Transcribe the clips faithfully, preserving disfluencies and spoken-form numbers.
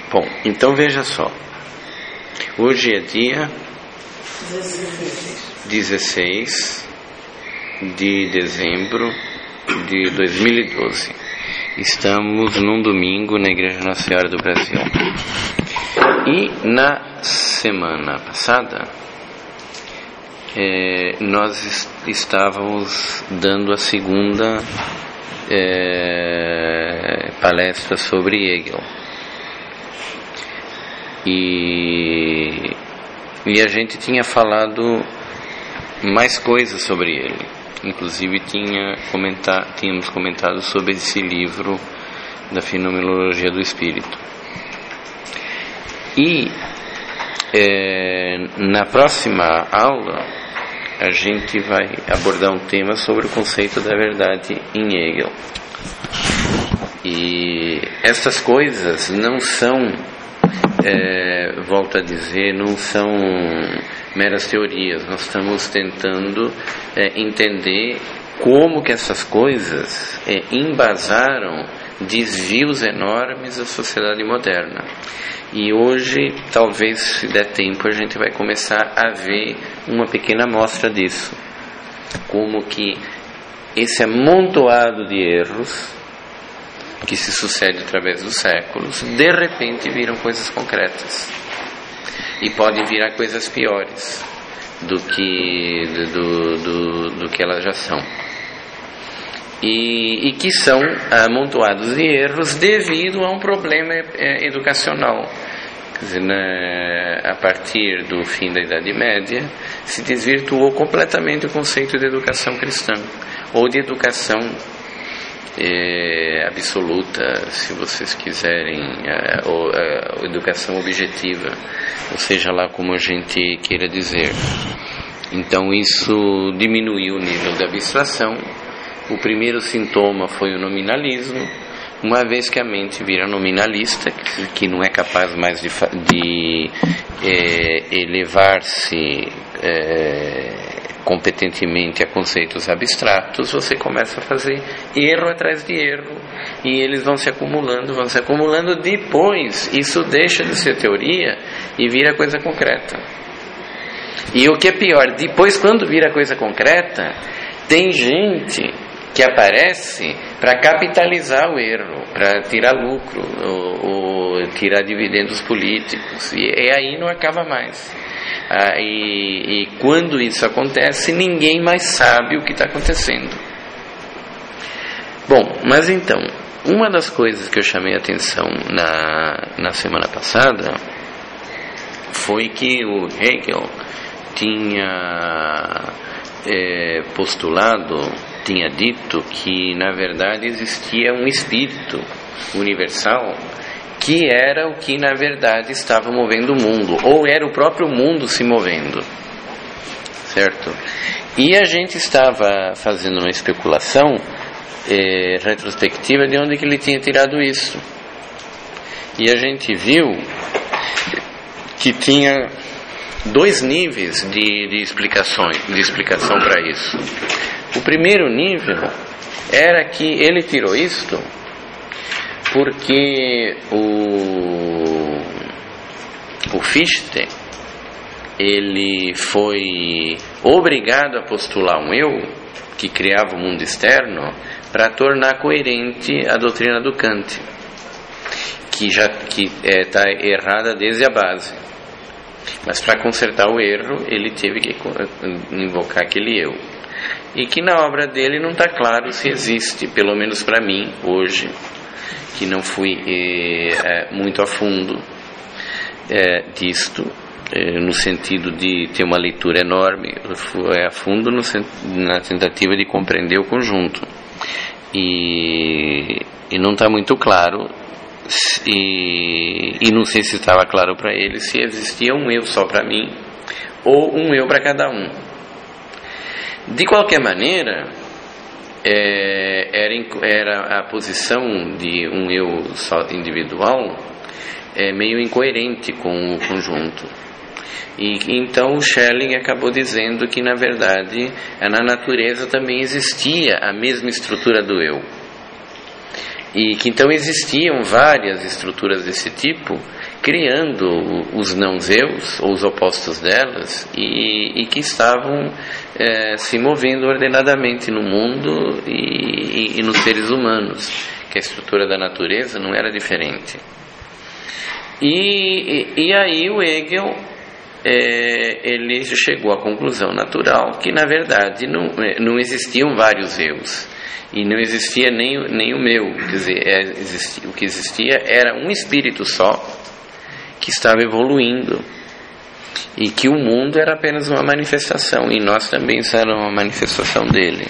Bom, então veja só. Hoje é dia dezesseis de dezembro de dois mil e doze. Estamos num domingo na Igreja Nossa Senhora do Brasil. E na semana passada, é, nós est- estávamos dando a segunda é, palestra sobre Hegel. E, e a gente tinha falado mais coisas sobre ele. Inclusive tinha comentar, tínhamos comentado sobre esse livro da Fenomenologia do Espírito. E é, na próxima aula a gente vai abordar um tema sobre o conceito da verdade em Hegel. E essas coisas não são, é, volto a dizer, não são meras teorias. Nós estamos tentando é, entender como que essas coisas é, embasaram desvios enormes da sociedade moderna. E hoje, talvez, se der tempo, a gente vai começar a ver uma pequena amostra disso. Como que esse amontoado de erros que se sucede através dos séculos, de repente viram coisas concretas. E podem virar coisas piores do que, do, do, do que elas já são. E, e que são amontoados de erros devido a um problema é, educacional. Quer dizer, na, a partir do fim da Idade Média, se desvirtuou completamente o conceito de educação cristã, ou de educação é, absoluta, se vocês quiserem, é, ou é, educação objetiva, ou seja lá como a gente queira dizer. Então isso diminuiu o nível de abstração. O primeiro sintoma foi o nominalismo, uma vez que a mente vira nominalista, que não é capaz mais de, de é, elevar-se é, competentemente a conceitos abstratos, você começa a fazer erro atrás de erro, e eles vão se acumulando, vão se acumulando. Depois, isso deixa de ser teoria e vira coisa concreta. E o que é pior, depois, quando vira coisa concreta, tem gente que aparece para capitalizar o erro, para tirar lucro, ou, ou tirar dividendos políticos, e, e aí não acaba mais. Ah, e, e quando isso acontece, ninguém mais sabe o que está acontecendo. Bom, mas então, uma das coisas que eu chamei a atenção na, na semana passada foi que o Hegel tinha é, postulado, tinha dito que na verdade existia um espírito universal que era o que na verdade estava movendo o mundo, ou era o próprio mundo se movendo, certo? E a gente estava fazendo uma especulação é, retrospectiva de onde que ele tinha tirado isso, e a gente viu que tinha dois níveis de, de explicações, de explicação para isso. O primeiro nível era que ele tirou isto porque o, o Fichte, ele foi obrigado a postular um eu que criava o mundo externo para tornar coerente a doutrina do Kant, que já que está é, errada desde a base. Mas para consertar o erro, ele teve que invocar aquele eu. E que na obra dele não está claro se existe, pelo menos para mim, hoje, que não fui é, muito a fundo é, disto, é, no sentido de ter uma leitura enorme, fui a fundo no, na tentativa de compreender o conjunto. E, e não está muito claro, e, e não sei se estava claro para ele, se existia um eu só para mim, ou um eu para cada um. De qualquer maneira, é, era, era a posição de um eu só individual é, meio incoerente com o conjunto. E então o Schelling acabou dizendo que na verdade na natureza também existia a mesma estrutura do eu, e que então existiam várias estruturas desse tipo criando os não-zeus, ou os opostos delas, e, e que estavam é, se movendo ordenadamente no mundo e, e, e nos seres humanos, que a estrutura da natureza não era diferente. E, e, e aí o Hegel é, ele chegou à conclusão natural que na verdade não, não existiam vários eus, e não existia nem, nem o meu, quer dizer, é, existia, o que existia era um espírito só que estava evoluindo, e que o mundo era apenas uma manifestação, e nós também éramos uma manifestação dele.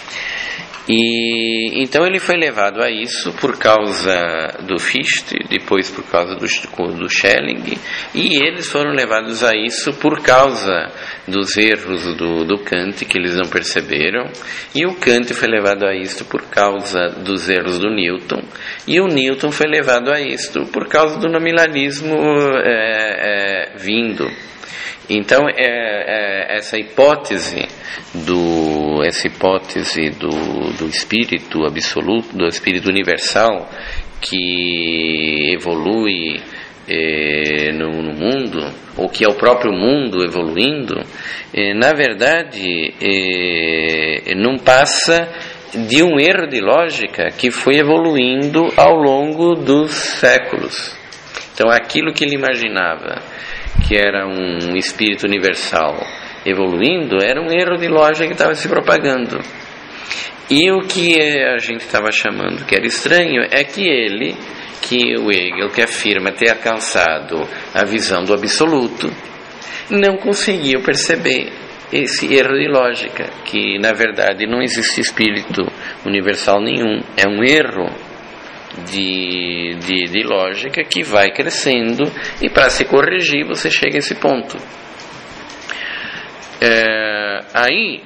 E então ele foi levado a isso por causa do Fichte, depois por causa do, do Schelling, e eles foram levados a isso por causa dos erros do, do Kant, que eles não perceberam, e o Kant foi levado a isto por causa dos erros do Newton, e o Newton foi levado a isto por causa do nominalismo é, é, vindo. Então é, é, essa hipótese do essa hipótese do, do espírito absoluto, do espírito universal que evolui é, no, no mundo, ou que é o próprio mundo evoluindo, é, na verdade é, não passa de um erro de lógica que foi evoluindo ao longo dos séculos. Então aquilo que ele imaginava que era um espírito universal evoluindo, era um erro de lógica que estava se propagando. E o que a gente estava chamando que era estranho é que ele, que o Hegel, que afirma ter alcançado a visão do absoluto, não conseguiu perceber esse erro de lógica, que na verdade não existe espírito universal nenhum, é um erro De, de, de lógica que vai crescendo, e para se corrigir você chega a esse ponto. É, aí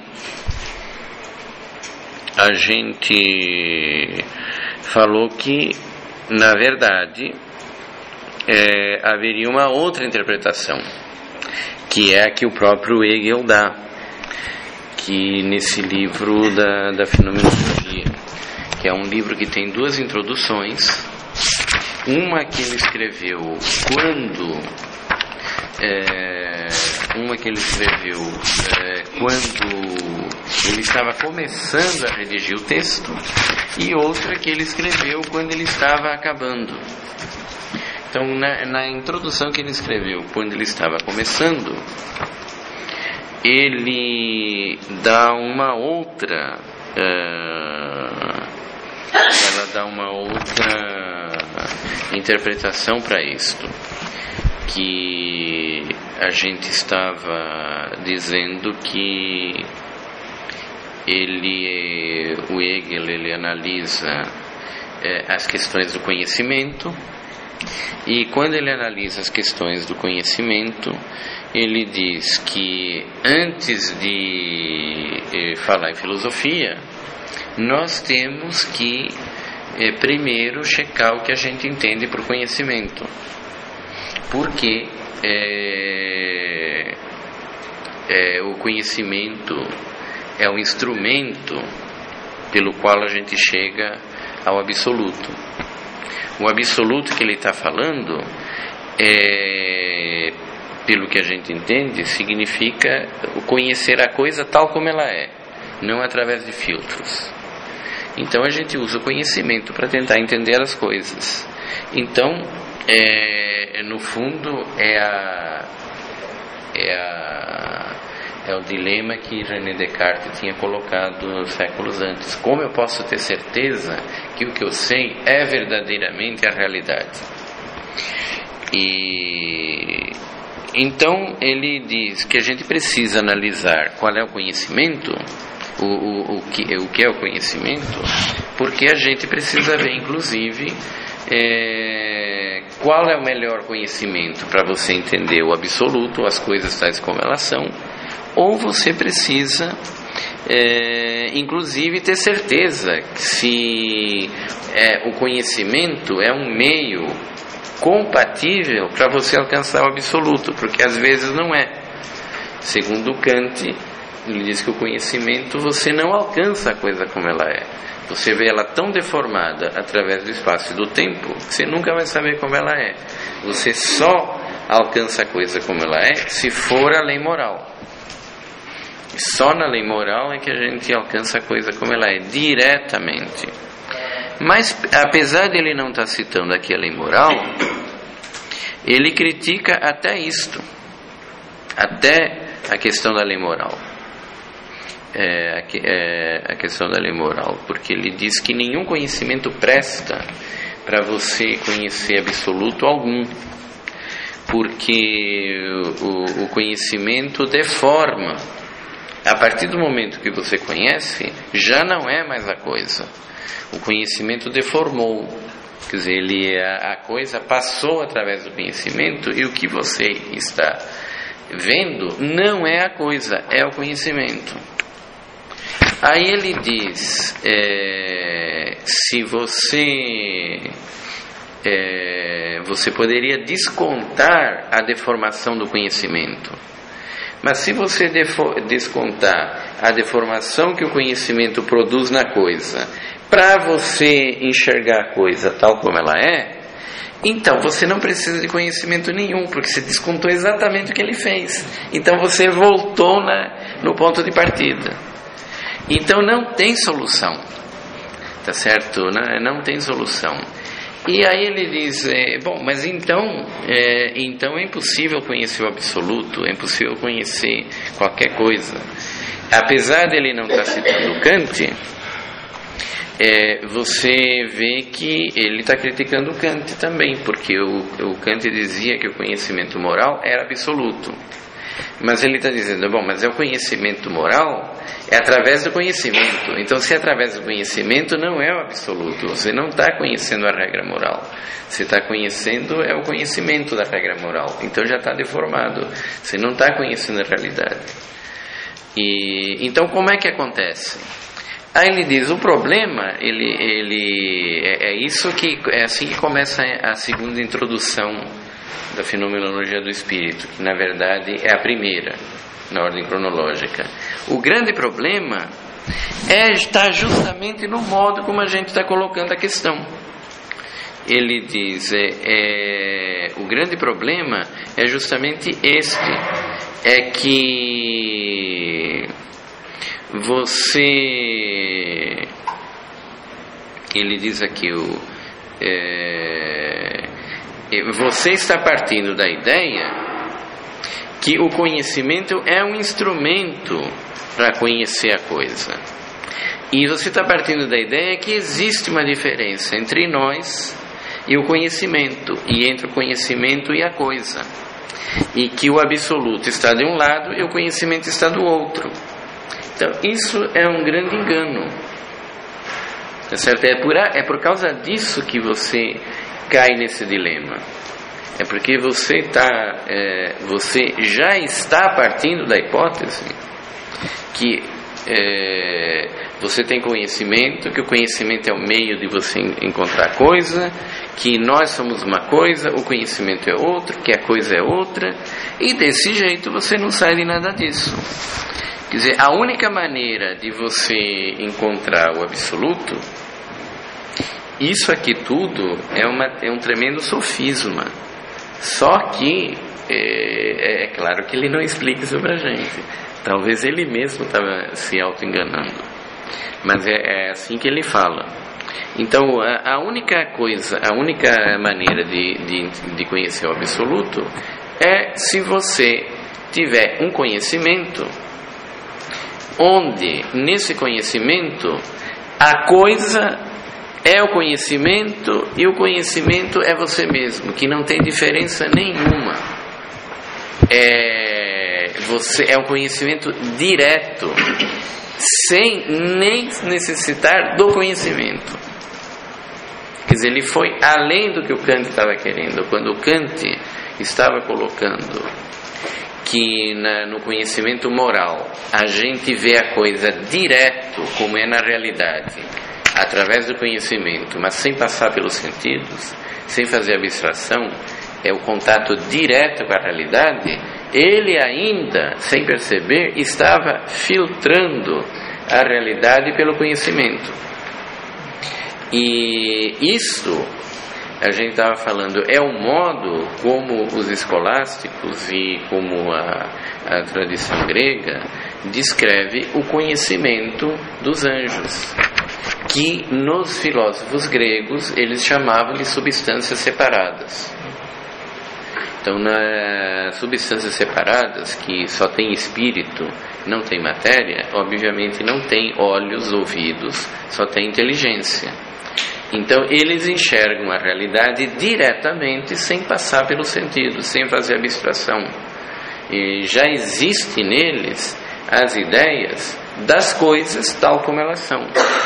a gente falou que na verdade é, haveria uma outra interpretação, que é a que o próprio Hegel dá, que nesse livro da, da Fenomenologia, que é um livro que tem duas introduções, uma que ele escreveu quando é, uma que ele escreveu é, quando ele estava começando a redigir o texto, e outra que ele escreveu quando ele estava acabando. Então na, na introdução que ele escreveu quando ele estava começando, ele dá uma outra uh, ela dá uma outra interpretação para isto, que a gente estava dizendo que ele, o Hegel, ele analisa é, as questões do conhecimento, e quando ele analisa as questões do conhecimento, ele diz que antes de eh, falar em filosofia, nós temos que eh, primeiro checar o que a gente entende por conhecimento, porque é, é, o conhecimento é um instrumento pelo qual a gente chega ao absoluto. O absoluto que ele está falando, é, pelo que a gente entende, significa o conhecer a coisa tal como ela é, não através de filtros. Então a gente usa o conhecimento para tentar entender as coisas. Então, é, no fundo, é, a, é, a, é o dilema que René Descartes tinha colocado séculos antes. Como eu posso ter certeza que o que eu sei é verdadeiramente a realidade? E então ele diz que a gente precisa analisar qual é o conhecimento, o, o, o, que, o que é o conhecimento, porque a gente precisa ver, inclusive, é, qual é o melhor conhecimento para você entender o absoluto, as coisas tais como elas são, ou você precisa, é, inclusive, ter certeza que se é, o conhecimento é um meio compatível para você alcançar o absoluto, porque às vezes não é. Segundo Kant, ele diz que o conhecimento você não alcança a coisa como ela é, você vê ela tão deformada através do espaço e do tempo que você nunca vai saber como ela é. Você só alcança a coisa como ela é se for a lei moral. Só na lei moral é que a gente alcança a coisa como ela é, diretamente. Mas, apesar de ele não estar citando aqui a lei moral, ele critica até isto, até a questão da lei moral. É, é, a questão da lei moral, porque ele diz que nenhum conhecimento presta para você conhecer absoluto algum, porque o, o conhecimento deforma. A partir do momento que você conhece, já não é mais a coisa. O conhecimento deformou, quer dizer, ele, a, a coisa passou através do conhecimento, e o que você está vendo não é a coisa, é o conhecimento. Aí ele diz, é, se você, é, você poderia descontar a deformação do conhecimento, mas se você defo- descontar a deformação que o conhecimento produz na coisa, para você enxergar a coisa tal como ela é, então você não precisa de conhecimento nenhum, porque você descontou exatamente o que ele fez. Então você voltou na, no ponto de partida. Então não tem solução, tá certo? Não, não tem solução. E aí ele diz, é, bom, mas então, é, então é impossível conhecer o absoluto, é impossível conhecer qualquer coisa. Apesar dele não estar citando Kant, é, você vê que ele está criticando Kant também, porque o, o Kant dizia que o conhecimento moral era absoluto. Mas ele está dizendo, bom, mas é o conhecimento moral, é através do conhecimento. Então, se é através do conhecimento, não é o absoluto. Você não está conhecendo a regra moral. Você está conhecendo é o conhecimento da regra moral. Então, já está deformado. Você não está conhecendo a realidade. E então, como é que acontece? Aí ele diz, o problema, ele, ele é, é isso que é assim que começa a segunda introdução da fenomenologia do espírito, que na verdade é a primeira na ordem cronológica. O grande problema é estar justamente no modo como a gente está colocando a questão. Ele diz, é, é, o grande problema é justamente este, é que você, ele diz aqui, o, é, você está partindo da ideia que o conhecimento é um instrumento para conhecer a coisa. E você está partindo da ideia que existe uma diferença entre nós e o conhecimento, e entre o conhecimento e a coisa. E que o absoluto está de um lado e o conhecimento está do outro. Então, isso é um grande engano. Tá certo? É por, é por causa disso que você cai nesse dilema. É porque você tá, é, você já está partindo da hipótese que é, você tem conhecimento, que o conhecimento é o meio de você encontrar coisa, que nós somos uma coisa, o conhecimento é outro, que a coisa é outra, e desse jeito você não sai de nada disso. Quer dizer, a única maneira de você encontrar o absoluto, isso aqui tudo é, uma, é um tremendo sofisma. Só que é, é claro que ele não explica isso pra gente. Talvez ele mesmo estava se auto-enganando, mas é, é assim que ele fala. Então a, a única coisa, a única maneira de, de, de conhecer o absoluto é se você tiver um conhecimento onde nesse conhecimento a coisa é o conhecimento e o conhecimento é você mesmo, que não tem diferença nenhuma. É, você, é um conhecimento direto, sem nem necessitar do conhecimento. Quer dizer, ele foi além do que o Kant estava querendo. Quando o Kant estava colocando que na, no conhecimento moral a gente vê a coisa direto como é na realidade, através do conhecimento, mas sem passar pelos sentidos, sem fazer abstração, é o contato direto com a realidade, ele ainda, sem perceber, estava filtrando a realidade pelo conhecimento. E isso a gente estava falando, é o modo como os escolásticos e como a, a tradição grega descreve o conhecimento dos anjos, que nos filósofos gregos eles chamavam de substâncias separadas. Então, nas substâncias separadas, que só tem espírito, não tem matéria, obviamente não tem olhos, ouvidos, só tem inteligência. Então, eles enxergam a realidade diretamente, sem passar pelos sentidos, sem fazer abstração. E já existe neles as ideias das coisas tal como elas são.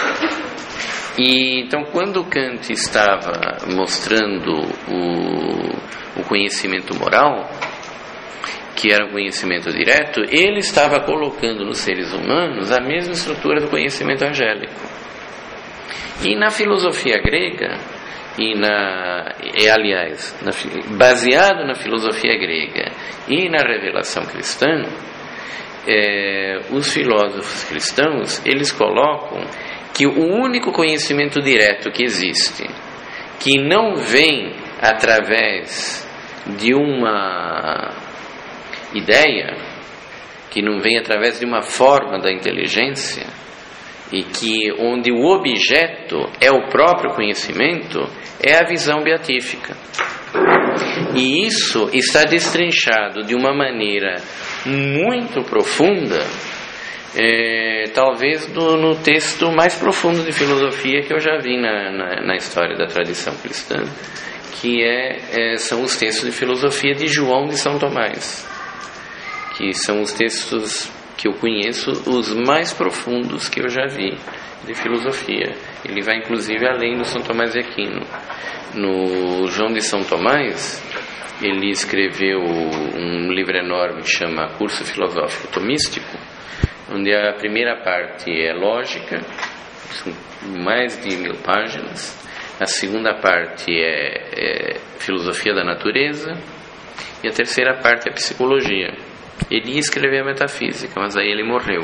E então, quando Kant estava mostrando o, o conhecimento moral, que era um conhecimento direto, ele estava colocando nos seres humanos a mesma estrutura do conhecimento angélico. E na filosofia grega, e na, e, aliás, na, baseado na filosofia grega e na revelação cristã, é, os filósofos cristãos, eles colocam que o único conhecimento direto que existe, que não vem através de uma ideia, que não vem através de uma forma da inteligência, e que onde o objeto é o próprio conhecimento, é a visão beatífica. E isso está destrinchado de uma maneira muito profunda, é, talvez do, no texto mais profundo de filosofia que eu já vi na, na, na história da tradição cristã, que é, é, são os textos de filosofia de João de São Tomás, que são os textos que eu conheço, os mais profundos que eu já vi de filosofia. Ele vai inclusive além do São Tomás de Aquino. No João de São Tomás, ele escreveu um livro enorme que chama Curso Filosófico Tomístico, onde a primeira parte é lógica, são mais de mil páginas. A segunda parte é, é filosofia da natureza, e a terceira parte é psicologia. Ele ia escrever a metafísica, mas aí ele morreu.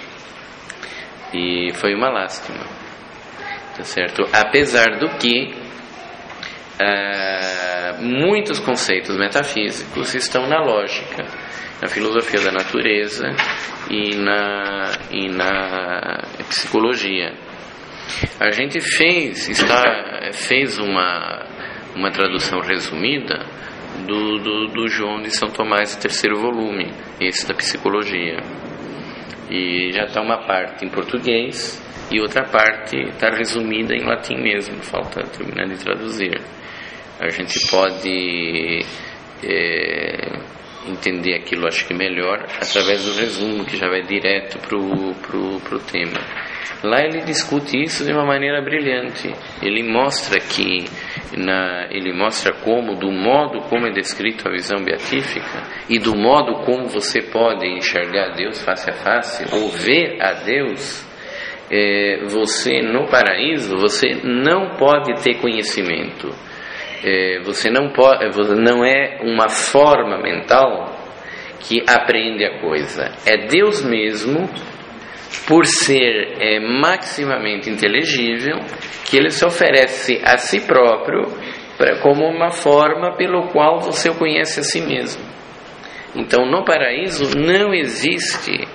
E foi uma lástima, tá certo? Apesar do que ah, muitos conceitos metafísicos estão na lógica, na filosofia da natureza e na, e na psicologia. A gente fez, está, fez uma, uma tradução resumida Do, do, do João de São Tomás, terceiro volume, esse da psicologia. E já está uma parte em português e outra parte está resumida em latim mesmo, falta terminar de traduzir. A gente pode é, entender aquilo, acho que melhor, através do resumo, que já vai direto para o pro, pro tema. Lá ele discute isso de uma maneira brilhante. Ele mostra que na, ele mostra como, do modo como é descrito a visão beatífica e do modo como você pode enxergar Deus face a face ou ver a Deus, é, você no paraíso você não pode ter conhecimento. É, você não pode, não é uma forma mental que aprende a coisa. É Deus mesmo, por ser é, maximamente inteligível, que ele se oferece a si próprio pra, como uma forma pelo qual você o conhece a si mesmo. Então, no paraíso não existe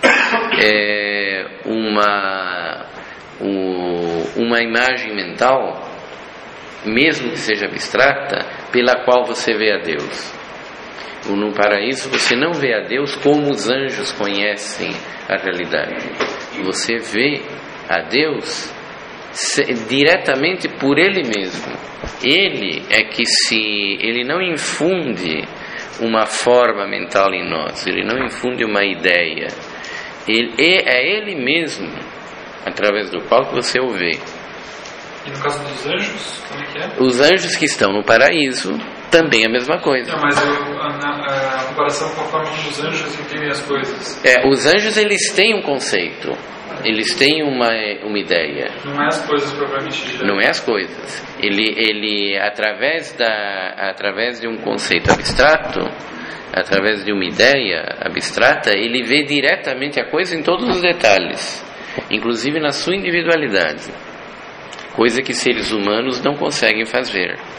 é, uma, um, uma imagem mental, mesmo que seja abstrata, pela qual você vê a Deus. No paraíso você não vê a Deus como os anjos conhecem a realidade. Você vê a Deus diretamente por Ele mesmo. Ele é que se... Ele não infunde uma forma mental em nós, Ele não infunde uma ideia. Ele, é Ele mesmo, através do qual você o vê. E no caso dos anjos, como é que é? Os anjos que estão no paraíso, também a mesma coisa. Não, mas eu, a, a, a comparação com a forma como os anjos entendem as coisas. É, os anjos, eles têm um conceito, eles têm uma, uma ideia. Não é as coisas propriamente ditas. Não é as coisas. Ele, ele através, da, através de um conceito abstrato, através de uma ideia abstrata, ele vê diretamente a coisa em todos os detalhes, inclusive na sua individualidade. Coisa que seres humanos não conseguem fazer.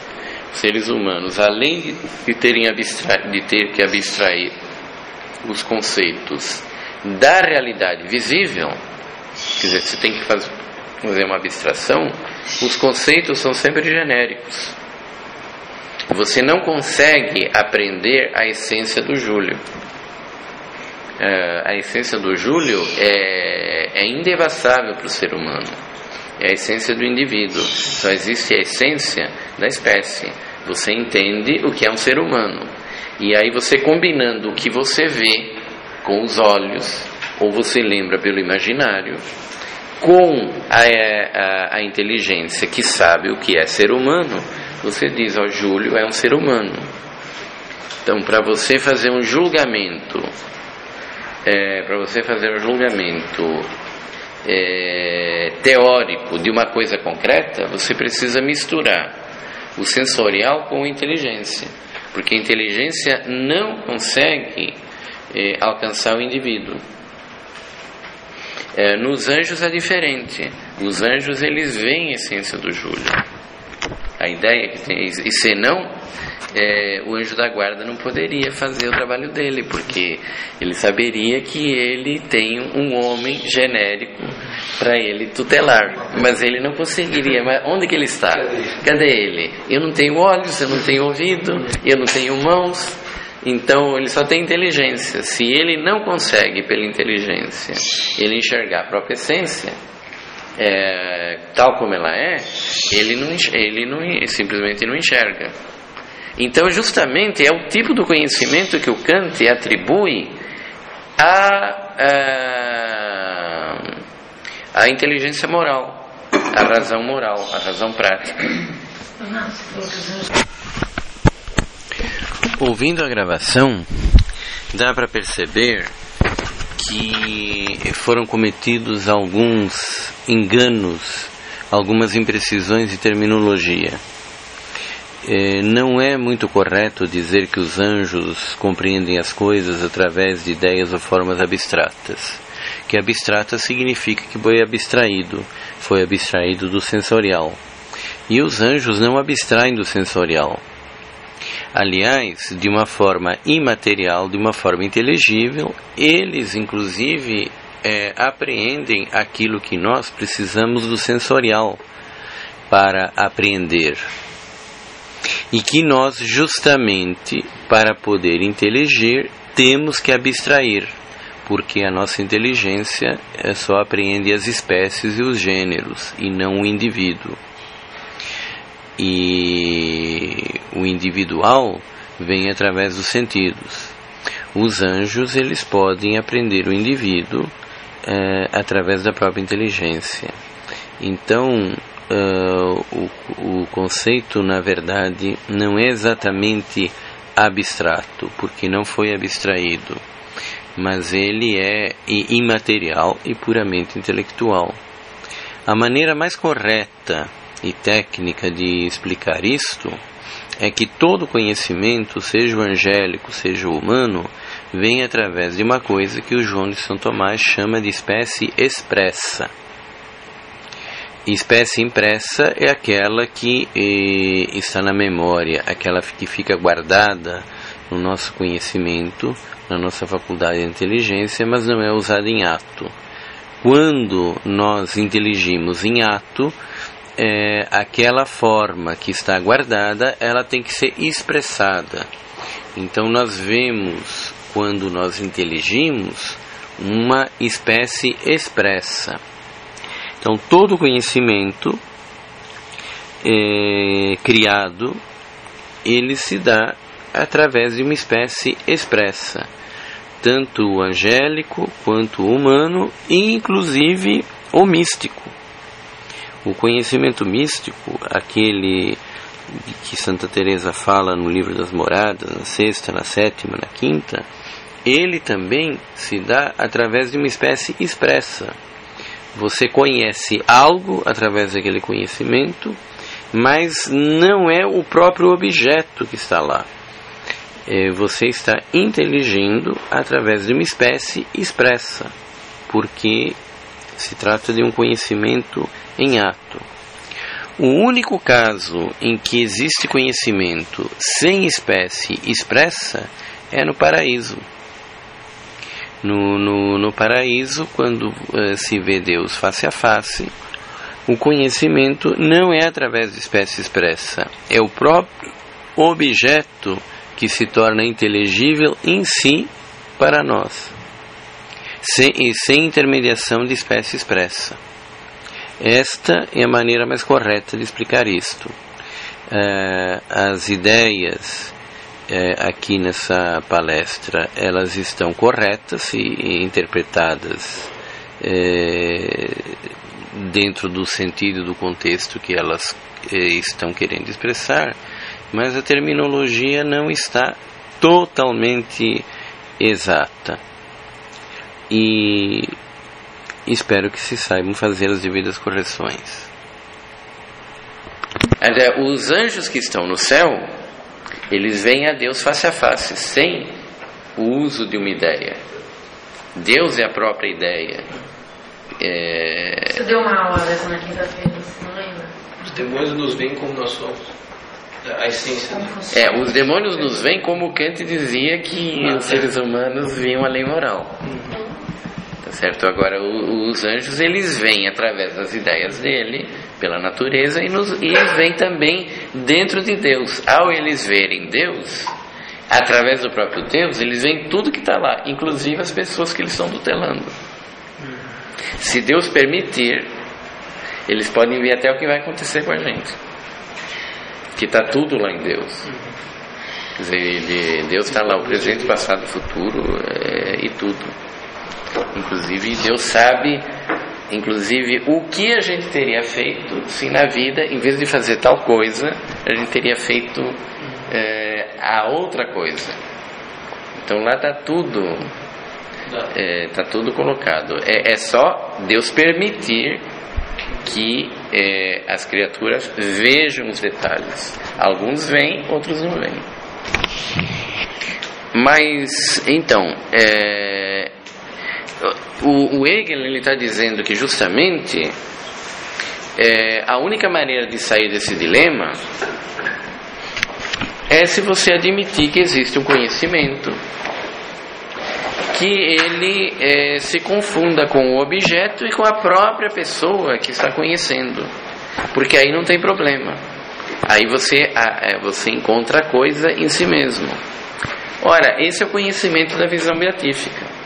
seres humanos, além de, de, terem abstra- de ter que abstrair os conceitos da realidade visível, quer dizer, você tem que fazer, fazer uma abstração, os conceitos são sempre genéricos. Você não consegue aprender a essência do Júlio. Uh, a essência do Júlio é, é indevassável para o ser humano. É a essência do indivíduo. Só existe a essência da espécie. Você entende o que é um ser humano. E aí você combinando o que você vê com os olhos, ou você lembra pelo imaginário, com a, a, a inteligência que sabe o que é ser humano, você diz, ó, Júlio é um ser humano. Então, para você fazer um julgamento, é, para você fazer um julgamento é, teórico de uma coisa concreta, você precisa misturar o sensorial com a inteligência, porque a inteligência não consegue é, alcançar o indivíduo. É, nos anjos é diferente. Os anjos, eles veem a essência do Júlio. A ideia que tem, e senão é, o anjo da guarda não poderia fazer o trabalho dele, porque ele saberia que ele tem um homem genérico para ele tutelar, mas ele não conseguiria. Mas onde que ele está? Cadê ele? Eu não tenho olhos, eu não tenho ouvido, eu não tenho mãos. Então ele só tem inteligência. Se ele não consegue pela inteligência ele enxergar a própria essência, é, tal como ela é, ele, não, ele não, simplesmente não enxerga. Então justamente é o tipo do conhecimento que o Kant atribui à, à, à inteligência moral, à razão moral, à razão prática. Ouvindo a gravação, dá para perceber que foram cometidos alguns enganos, algumas imprecisões de terminologia. É, não é muito correto dizer que os anjos compreendem as coisas através de ideias ou formas abstratas. Que abstrata significa que foi abstraído, foi abstraído do sensorial. E os anjos não abstraem do sensorial. Aliás, de uma forma imaterial, de uma forma inteligível, eles inclusive é, apreendem aquilo que nós precisamos do sensorial para apreender. E que nós, justamente, para poder inteligir, temos que abstrair, porque a nossa inteligência só apreende as espécies e os gêneros, e não o indivíduo. E o individual vem através dos sentidos. Os anjos, eles podem aprender o indivíduo é, através da própria inteligência. Então, Uh, o, o conceito, na verdade, não é exatamente abstrato, porque não foi abstraído, mas ele é imaterial e puramente intelectual. A maneira mais correta e técnica de explicar isto é que todo conhecimento, seja o angélico, seja o humano, vem através de uma coisa que o João de São Tomás chama de espécie expressa. Espécie impressa é aquela que eh, está na memória, aquela que fica guardada no nosso conhecimento, na nossa faculdade de inteligência, mas não é usada em ato. Quando nós inteligimos em ato, eh, aquela forma que está guardada, ela tem que ser expressada. Então nós vemos, quando nós inteligimos, uma espécie expressa. Então, todo conhecimento é, criado, ele se dá através de uma espécie expressa, tanto o angélico quanto o humano, e inclusive o místico. O conhecimento místico, aquele que Santa Teresa fala no livro das Moradas, na sexta, na sétima, na quinta, ele também se dá através de uma espécie expressa. Você conhece algo através daquele conhecimento, mas não é o próprio objeto que está lá. É, você está inteligindo através de uma espécie expressa, porque se trata de um conhecimento em ato. O único caso em que existe conhecimento sem espécie expressa é no paraíso. No, no, no paraíso, quando uh, se vê Deus face a face, o conhecimento não é através de espécie expressa, é o próprio objeto que se torna inteligível em si para nós, sem, e sem intermediação de espécie expressa. Esta é a maneira mais correta de explicar isto. Uh, as ideias uh, aqui nessa palestra, elas estão corretas e, e interpretadas uh, dentro do sentido, do contexto que elas uh, estão querendo expressar, mas a terminologia não está totalmente exata. E espero que se saibam fazer as devidas correções. Os anjos que estão no céu, eles veem a Deus face a face, sem o uso de uma ideia. Deus é a própria ideia. É... Você deu uma aula dessa na quinta-feira, você não lembra? Os demônios nos veem como nós somos. A essência. É, os demônios nos veem como Kant dizia que ah, os seres humanos viam a lei moral. Uhum. Certo? Agora, os anjos, eles vêm através das ideias dele, pela natureza, e, nos, e eles vêm também dentro de Deus. Ao eles verem Deus, através do próprio Deus, eles veem tudo que está lá, inclusive as pessoas que eles estão tutelando. Se Deus permitir, eles podem ver até o que vai acontecer com a gente, que está tudo lá em Deus. Quer dizer, ele, Deus está lá, o presente, o passado, o futuro, é, e tudo. Inclusive Deus sabe, inclusive, o que a gente teria feito se na vida, em vez de fazer tal coisa, a gente teria feito é, a outra coisa. Então lá está tudo está é, tudo colocado. É, é só Deus permitir que é, as criaturas vejam os detalhes. Alguns vêm, outros não vêm. Mas então é, O, o Hegel, ele está dizendo que justamente é, a única maneira de sair desse dilema é se você admitir que existe um conhecimento, que ele é, se confunda com o objeto e com a própria pessoa que está conhecendo, porque aí não tem problema. Aí você, você encontra a coisa em si mesmo. Ora, esse é o conhecimento da visão beatífica.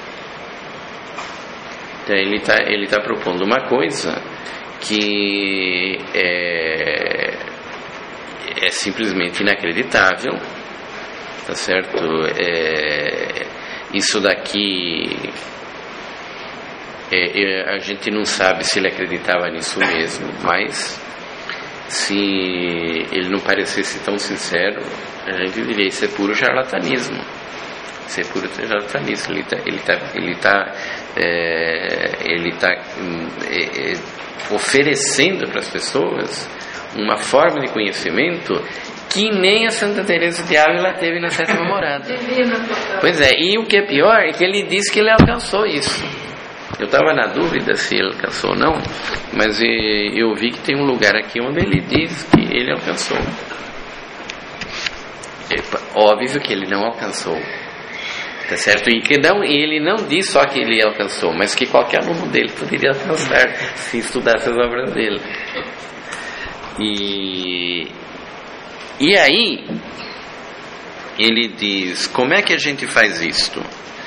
Ele está ele tá propondo uma coisa que é, é simplesmente inacreditável, tá certo? É, isso daqui, é, é, a gente não sabe se ele acreditava nisso mesmo, mas se ele não parecesse tão sincero, a gente diria: isso é puro charlatanismo. Isso é puro charlatanismo. Ele está ele tá, ele tá, é, ele tá, é, é, oferecendo para as pessoas uma forma de conhecimento que nem a Santa Teresa de Ávila teve na sétima morada. Pois é, e o que é pior é que ele disse que ele alcançou isso. Eu estava na dúvida se ele alcançou ou não, mas eu vi que tem um lugar aqui onde ele diz que ele alcançou. É óbvio que ele não alcançou, tá certo? E que não, ele não diz só que ele alcançou, mas que qualquer aluno dele poderia alcançar se estudasse as obras dele. E, e aí ele diz: como é que a gente faz isto?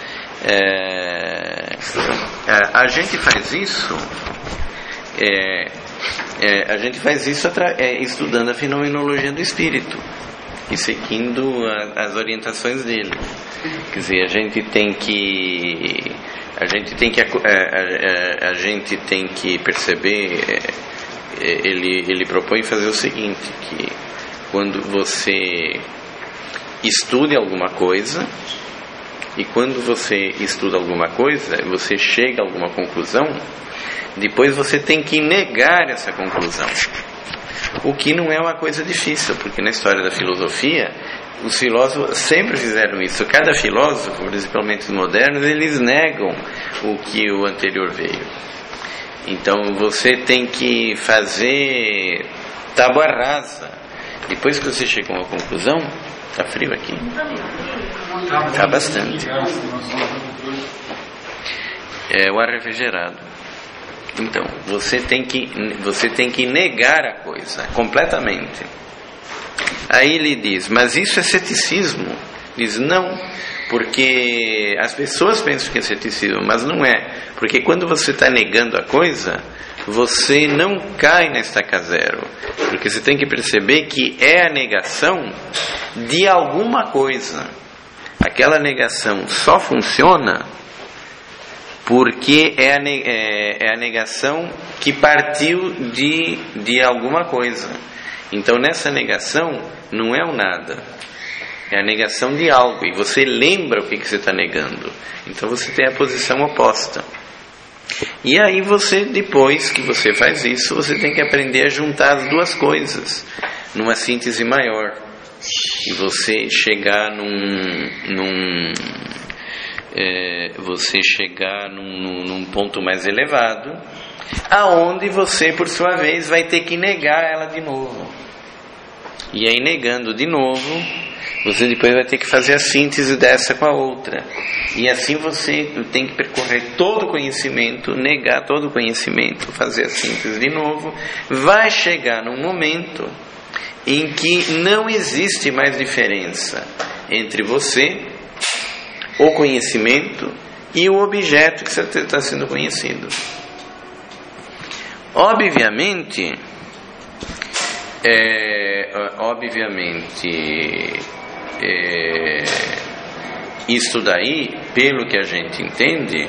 É, a, a gente faz isso é, é, a gente faz isso atra, é, estudando a fenomenologia do espírito e seguindo a, as orientações dele. Quer dizer, a gente tem que a gente tem que a, a, a, a gente tem que perceber, ele, ele propõe fazer o seguinte, que quando você estude alguma coisa, e quando você estuda alguma coisa, você chega a alguma conclusão, depois você tem que negar essa conclusão. O que não é uma coisa difícil, porque na história da filosofia, os filósofos sempre fizeram isso. Cada filósofo, principalmente os modernos, eles negam o que o anterior veio. Então você tem que fazer tábua rasa. Depois que você chega a uma conclusão, está frio aqui? Está bastante. É o ar refrigerado. Então, você tem que, você tem que negar a coisa completamente. Aí ele diz, mas isso é ceticismo? Diz, não, porque as pessoas pensam que é ceticismo, mas não é. Porque quando você está negando a coisa, você não cai na estaca zero. Porque você tem que perceber que é a negação de alguma coisa. Aquela negação só funciona porque é a, é, é a negação que partiu de, de alguma coisa. Então nessa negação não é o nada, é a negação de algo, e você lembra o que, que você está negando. Então você tem a posição oposta. E aí você, depois que você faz isso, você tem que aprender a juntar as duas coisas numa síntese maior, e você chegar num, num é, você chegar num, num ponto mais elevado, aonde você, por sua vez, vai ter que negar ela de novo. E aí, negando de novo, você depois vai ter que fazer a síntese dessa com a outra. E assim você tem que percorrer todo o conhecimento, negar todo o conhecimento, fazer a síntese de novo. Vai chegar num momento em que não existe mais diferença entre você, o conhecimento, e o objeto que está sendo conhecido. Obviamente, é, obviamente, é, isso daí, pelo que a gente entende,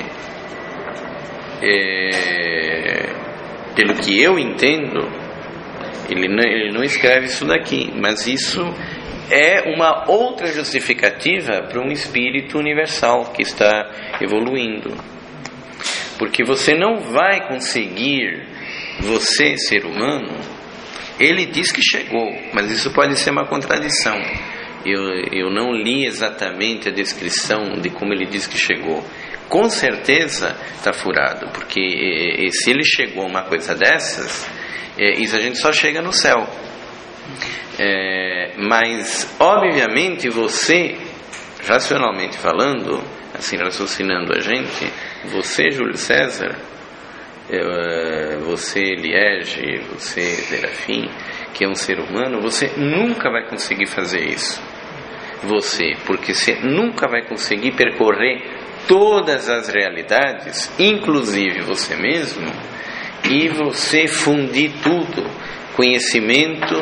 é, pelo que eu entendo, ele não, ele não escreve isso daqui, mas isso é uma outra justificativa para um espírito universal que está evoluindo. Porque você não vai conseguir, você, ser humano, ele diz que chegou, mas isso pode ser uma contradição. Eu, eu não li exatamente a descrição de como ele diz que chegou. Com certeza está furado, porque e, e, se ele chegou a uma coisa dessas, é, isso a gente só chega no céu. É, mas, obviamente, você, racionalmente falando, assim, raciocinando a gente, você, Júlio César, você, Liege, você, Serafim, que é um ser humano, você nunca vai conseguir fazer isso. Você, porque você nunca vai conseguir percorrer todas as realidades, inclusive você mesmo, e você fundir tudo, conhecimento,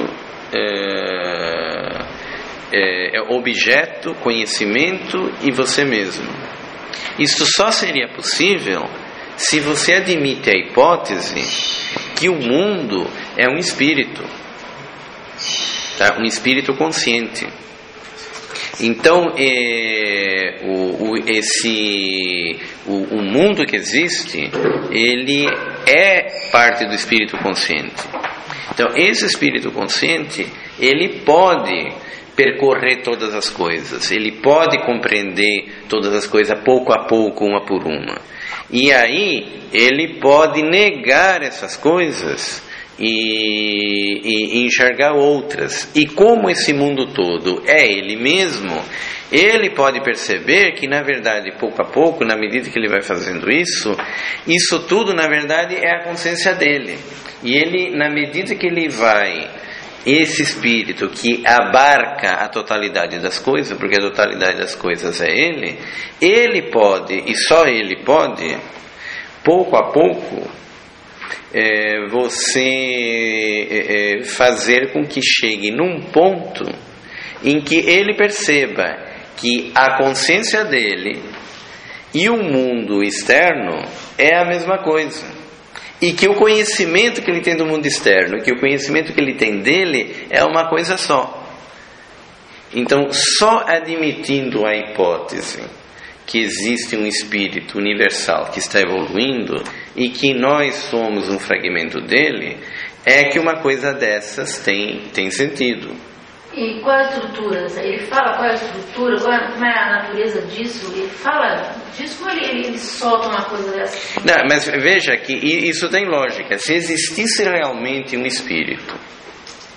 é, é, objeto, conhecimento e você mesmo. Isso só seria possível se você admite a hipótese que o mundo é um espírito, tá? Um espírito consciente. Então, é, o, o, esse, o, o mundo que existe, ele é parte do espírito consciente. Então, esse espírito consciente, ele pode percorrer todas as coisas, ele pode compreender todas as coisas pouco a pouco, uma por uma. E aí, ele pode negar essas coisas e, e, e enxergar outras. E como esse mundo todo é ele mesmo, ele pode perceber que, na verdade, pouco a pouco, na medida que ele vai fazendo isso, isso tudo, na verdade, é a consciência dele. E ele, na medida que ele vai, esse espírito que abarca a totalidade das coisas, porque a totalidade das coisas é ele, ele pode, e só ele pode, pouco a pouco, é, você é, fazer com que chegue num ponto em que ele perceba que a consciência dele e o mundo externo é a mesma coisa. E que o conhecimento que ele tem do mundo externo, que o conhecimento que ele tem dele é uma coisa só. Então, só admitindo a hipótese que existe um espírito universal que está evoluindo e que nós somos um fragmento dele, é que uma coisa dessas tem, tem sentido. E qual é a estrutura? Ele fala qual é a estrutura, qual é, como é a natureza disso? Ele fala disso ou ele, ele, ele solta uma coisa dessa? Não, mas veja que isso tem lógica. Se existisse realmente um espírito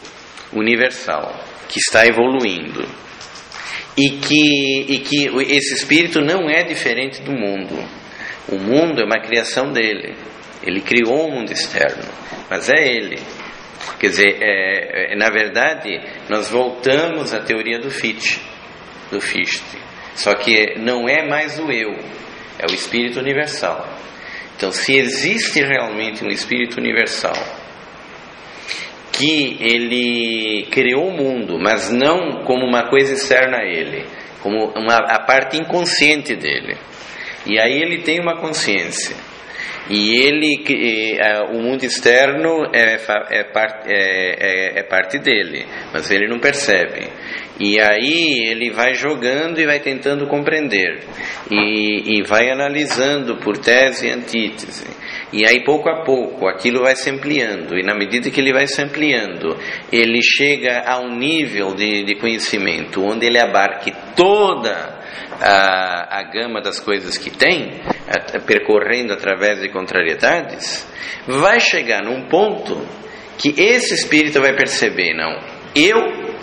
universal, que está evoluindo, e que, e que esse espírito não é diferente do mundo. O mundo é uma criação dele. Ele criou o mundo externo, mas é ele. Quer dizer, é, é, na verdade, nós voltamos à teoria do Fichte, do Fichte. Só que não é mais o eu, é o espírito universal. Então, se existe realmente um espírito universal que ele criou o mundo, mas não como uma coisa externa a ele, como uma, a parte inconsciente dele, e aí ele tem uma consciência, e ele, é, o mundo externo é, é, part, é, é, é parte dele, mas ele não percebe. E aí ele vai jogando e vai tentando compreender, e, e vai analisando por tese e antítese, e aí pouco a pouco aquilo vai se ampliando, e na medida que ele vai se ampliando, ele chega a um nível de, de conhecimento onde ele abarque toda a, a gama das coisas que tem, a, percorrendo através de contrariedades, vai chegar num ponto que esse espírito vai perceber: não, eu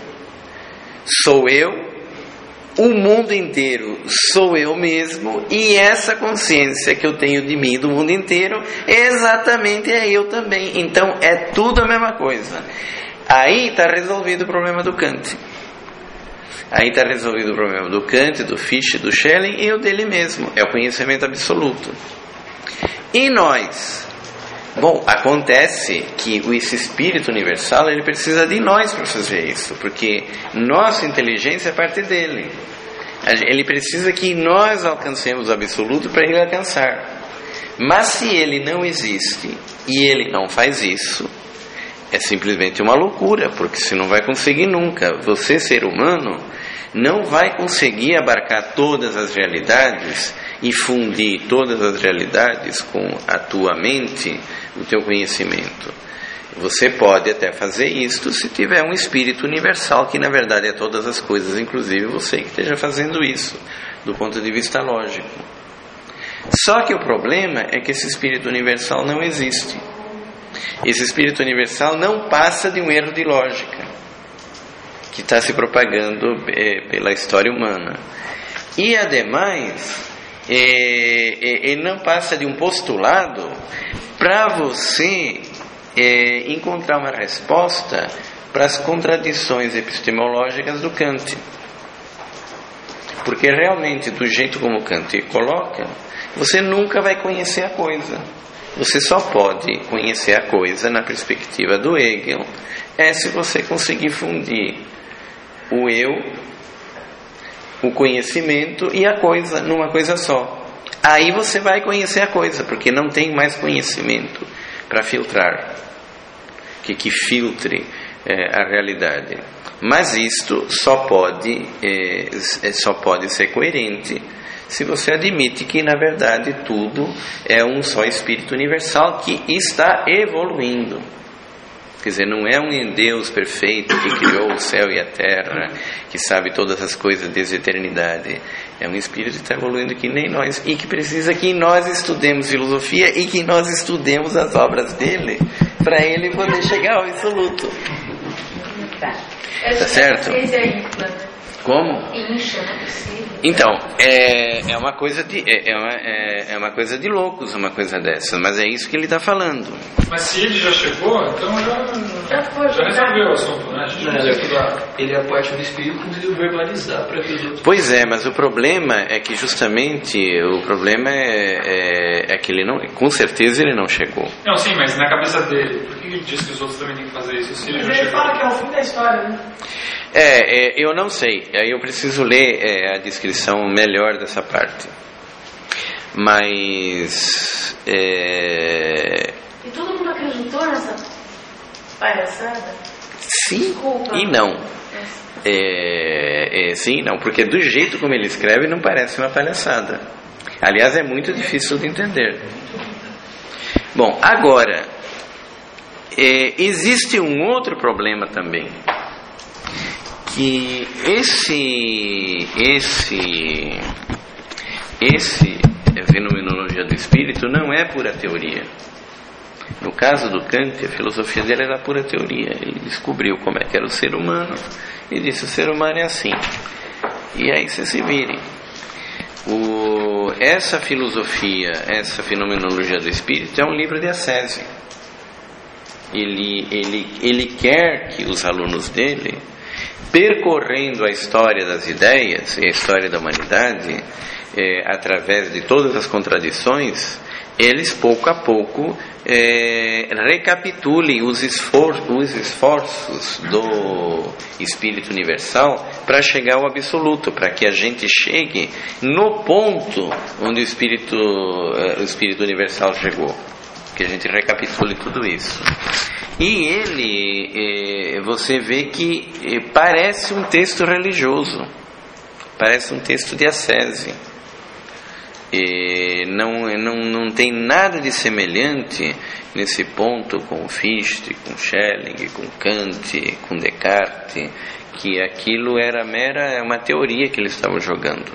sou eu, o mundo inteiro sou eu mesmo, e essa consciência que eu tenho de mim, do mundo inteiro, exatamente é eu também. Então é tudo a mesma coisa. Aí está resolvido o problema do Kant. Aí está resolvido o problema do Kant, do Fichte, do Schelling e o dele mesmo. É o conhecimento absoluto. E nós? Bom, acontece que esse espírito universal, ele precisa de nós para fazer isso, porque nossa inteligência é parte dele. Ele precisa que nós alcancemos o absoluto para ele alcançar. Mas se ele não existe e ele não faz isso, é simplesmente uma loucura, porque você não vai conseguir nunca. Você, ser humano, não vai conseguir abarcar todas as realidades e fundir todas as realidades com a tua mente, o teu conhecimento. Você pode até fazer isto se tiver um espírito universal, que na verdade é todas as coisas, inclusive você que esteja fazendo isso, do ponto de vista lógico. Só que o problema é que esse espírito universal não existe. Esse espírito universal não passa de um erro de lógica que está se propagando é, pela história humana. E ademais, é, é, ele não passa de um postulado para você é, encontrar uma resposta para as contradições epistemológicas do Kant. Porque realmente, do jeito como Kant coloca, você nunca vai conhecer a coisa. Você só pode conhecer a coisa na perspectiva do Hegel, é se você conseguir fundir o eu, o conhecimento e a coisa numa coisa só. Aí você vai conhecer a coisa, porque não tem mais conhecimento para filtrar, que, que filtre é, a realidade. Mas isto só pode, é, só pode ser coerente se você admite que na verdade tudo é um só espírito universal que está evoluindo. Quer dizer, não é um Deus perfeito que criou o céu e a terra, que sabe todas as coisas desde a eternidade. É um espírito que está evoluindo que nem nós, e que precisa que nós estudemos filosofia e que nós estudemos as obras dele, para ele poder chegar ao absoluto. Tá, tá certo? Como? Incha, não é possível. Então, é, é uma coisa de é, é, uma, é, é uma coisa de loucos uma coisa dessa, mas é isso que ele está falando. Mas se ele já chegou, então já, já, foi, já resolveu o assunto, né? A gente não Não, precisa estudar. ele é a parte do espírito que conseguiu verbalizar para que os outros... Pois é, mas o problema é que justamente o problema é, é, é que ele não, com certeza ele não chegou. Não, sim, mas na cabeça dele, por que ele diz que os outros também têm que fazer isso se ele Mas já ele chegou? fala que é o fim da história, né? É, é, eu não sei, aí eu preciso ler é, a descrição melhor dessa parte. Mas é... E todo mundo acreditou nessa palhaçada? sim Desculpa. e não. É, é, sim e não, porque do jeito como ele escreve não parece uma palhaçada. Aliás, é muito difícil de entender. Bom, agora é, existe um outro problema também, que esse esse esse fenomenologia do espírito não é pura teoria. No caso do Kant, a filosofia dele era pura teoria. Ele descobriu como é que era o ser humano e disse: o ser humano é assim. E aí vocês se virem. O, essa filosofia, essa fenomenologia do espírito é um livro de ascese. Ele, ele, ele quer que os alunos dele, percorrendo a história das ideias e a história da humanidade, é, através de todas as contradições, eles pouco a pouco é, recapitulem os, esfor os esforços do Espírito Universal para chegar ao absoluto, para que a gente chegue no ponto onde o Espírito, o Espírito Universal chegou, que a gente recapitule tudo isso. E ele, é, você vê que é, parece um texto religioso, parece um texto de ascese. E não, não, não tem nada de semelhante nesse ponto com Fichte, com Schelling, com Kant, com Descartes, que aquilo era mera uma teoria que eles estavam jogando.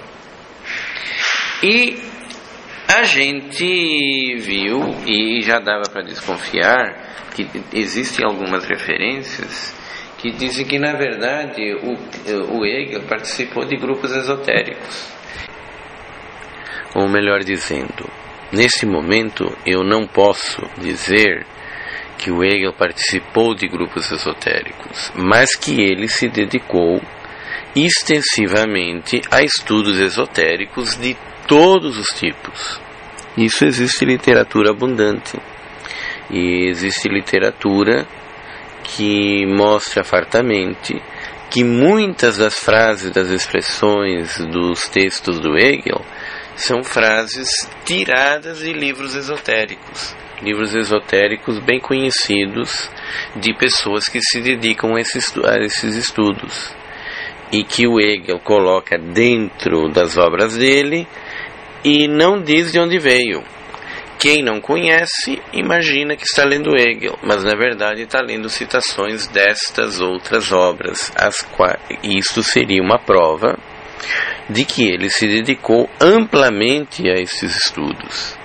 E a gente viu, e já dava para desconfiar, que existem algumas referências que dizem que na verdade o, o Hegel participou de grupos esotéricos. Ou melhor dizendo, nesse momento eu não posso dizer que o Hegel participou de grupos esotéricos, mas que ele se dedicou extensivamente a estudos esotéricos de todos os tipos. Isso existe literatura abundante. E existe literatura que mostra fartamente que muitas das frases, das expressões dos textos do Hegel são frases tiradas de livros esotéricos, livros esotéricos bem conhecidos de pessoas que se dedicam a esses, a esses estudos, e que o Hegel coloca dentro das obras dele e não diz de onde veio. Quem não conhece imagina que está lendo Hegel, mas na verdade está lendo citações destas outras obras, as quais isto seria uma prova de que ele se dedicou amplamente a esses estudos.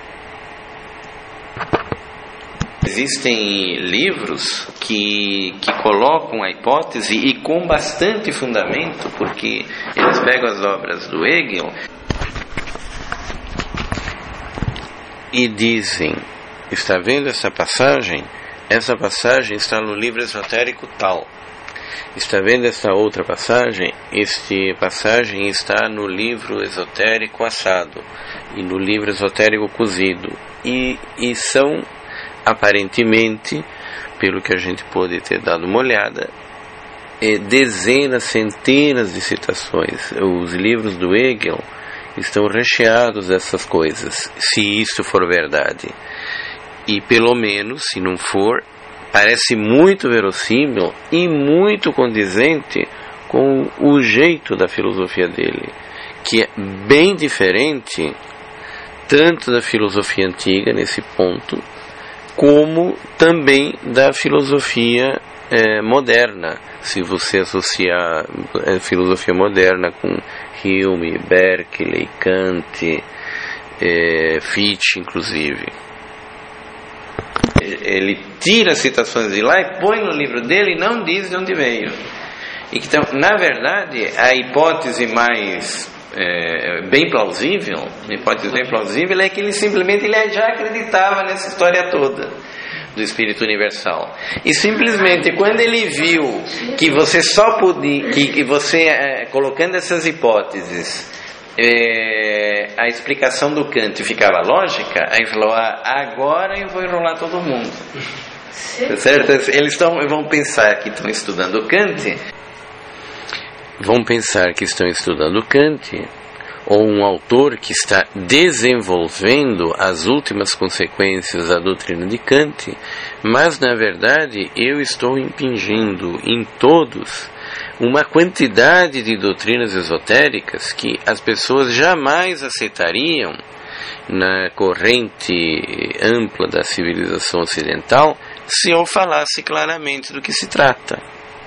Existem livros que, que colocam a hipótese, e com bastante fundamento, porque eles pegam as obras do Hegel e dizem: está vendo essa passagem? Essa passagem está no livro esotérico tal. Está vendo esta outra passagem? Esta passagem está no livro esotérico assado e no livro esotérico cozido. E, e são, aparentemente, pelo que a gente pode ter dado uma olhada, é, dezenas, centenas de citações. Os livros do Hegel estão recheados dessas coisas, se isso for verdade. E pelo menos, se não for, parece muito verossímil e muito condizente com o jeito da filosofia dele, que é bem diferente tanto da filosofia antiga nesse ponto, como também da filosofia é, moderna. Se você associar a filosofia moderna com Hume, Berkeley, Kant, é, Fichte, inclusive. Ele tira citações de lá e põe no livro dele e não diz de onde veio. Então, na verdade, a hipótese mais é, bem plausível, a hipótese bem plausível é que ele simplesmente ele já acreditava nessa história toda do Espírito Universal. E simplesmente quando ele viu que você só podia, que, que você é, colocando essas hipóteses, É, a explicação do Kant ficava lógica, aí falou: ah, agora eu vou enrolar todo mundo. Certo? Eles tão, vão pensar que estão estudando Kant, vão pensar que estão estudando Kant, ou um autor que está desenvolvendo as últimas consequências da doutrina de Kant, mas na verdade eu estou impingindo em todos uma quantidade de doutrinas esotéricas que as pessoas jamais aceitariam na corrente ampla da civilização ocidental se eu falasse claramente do que se trata.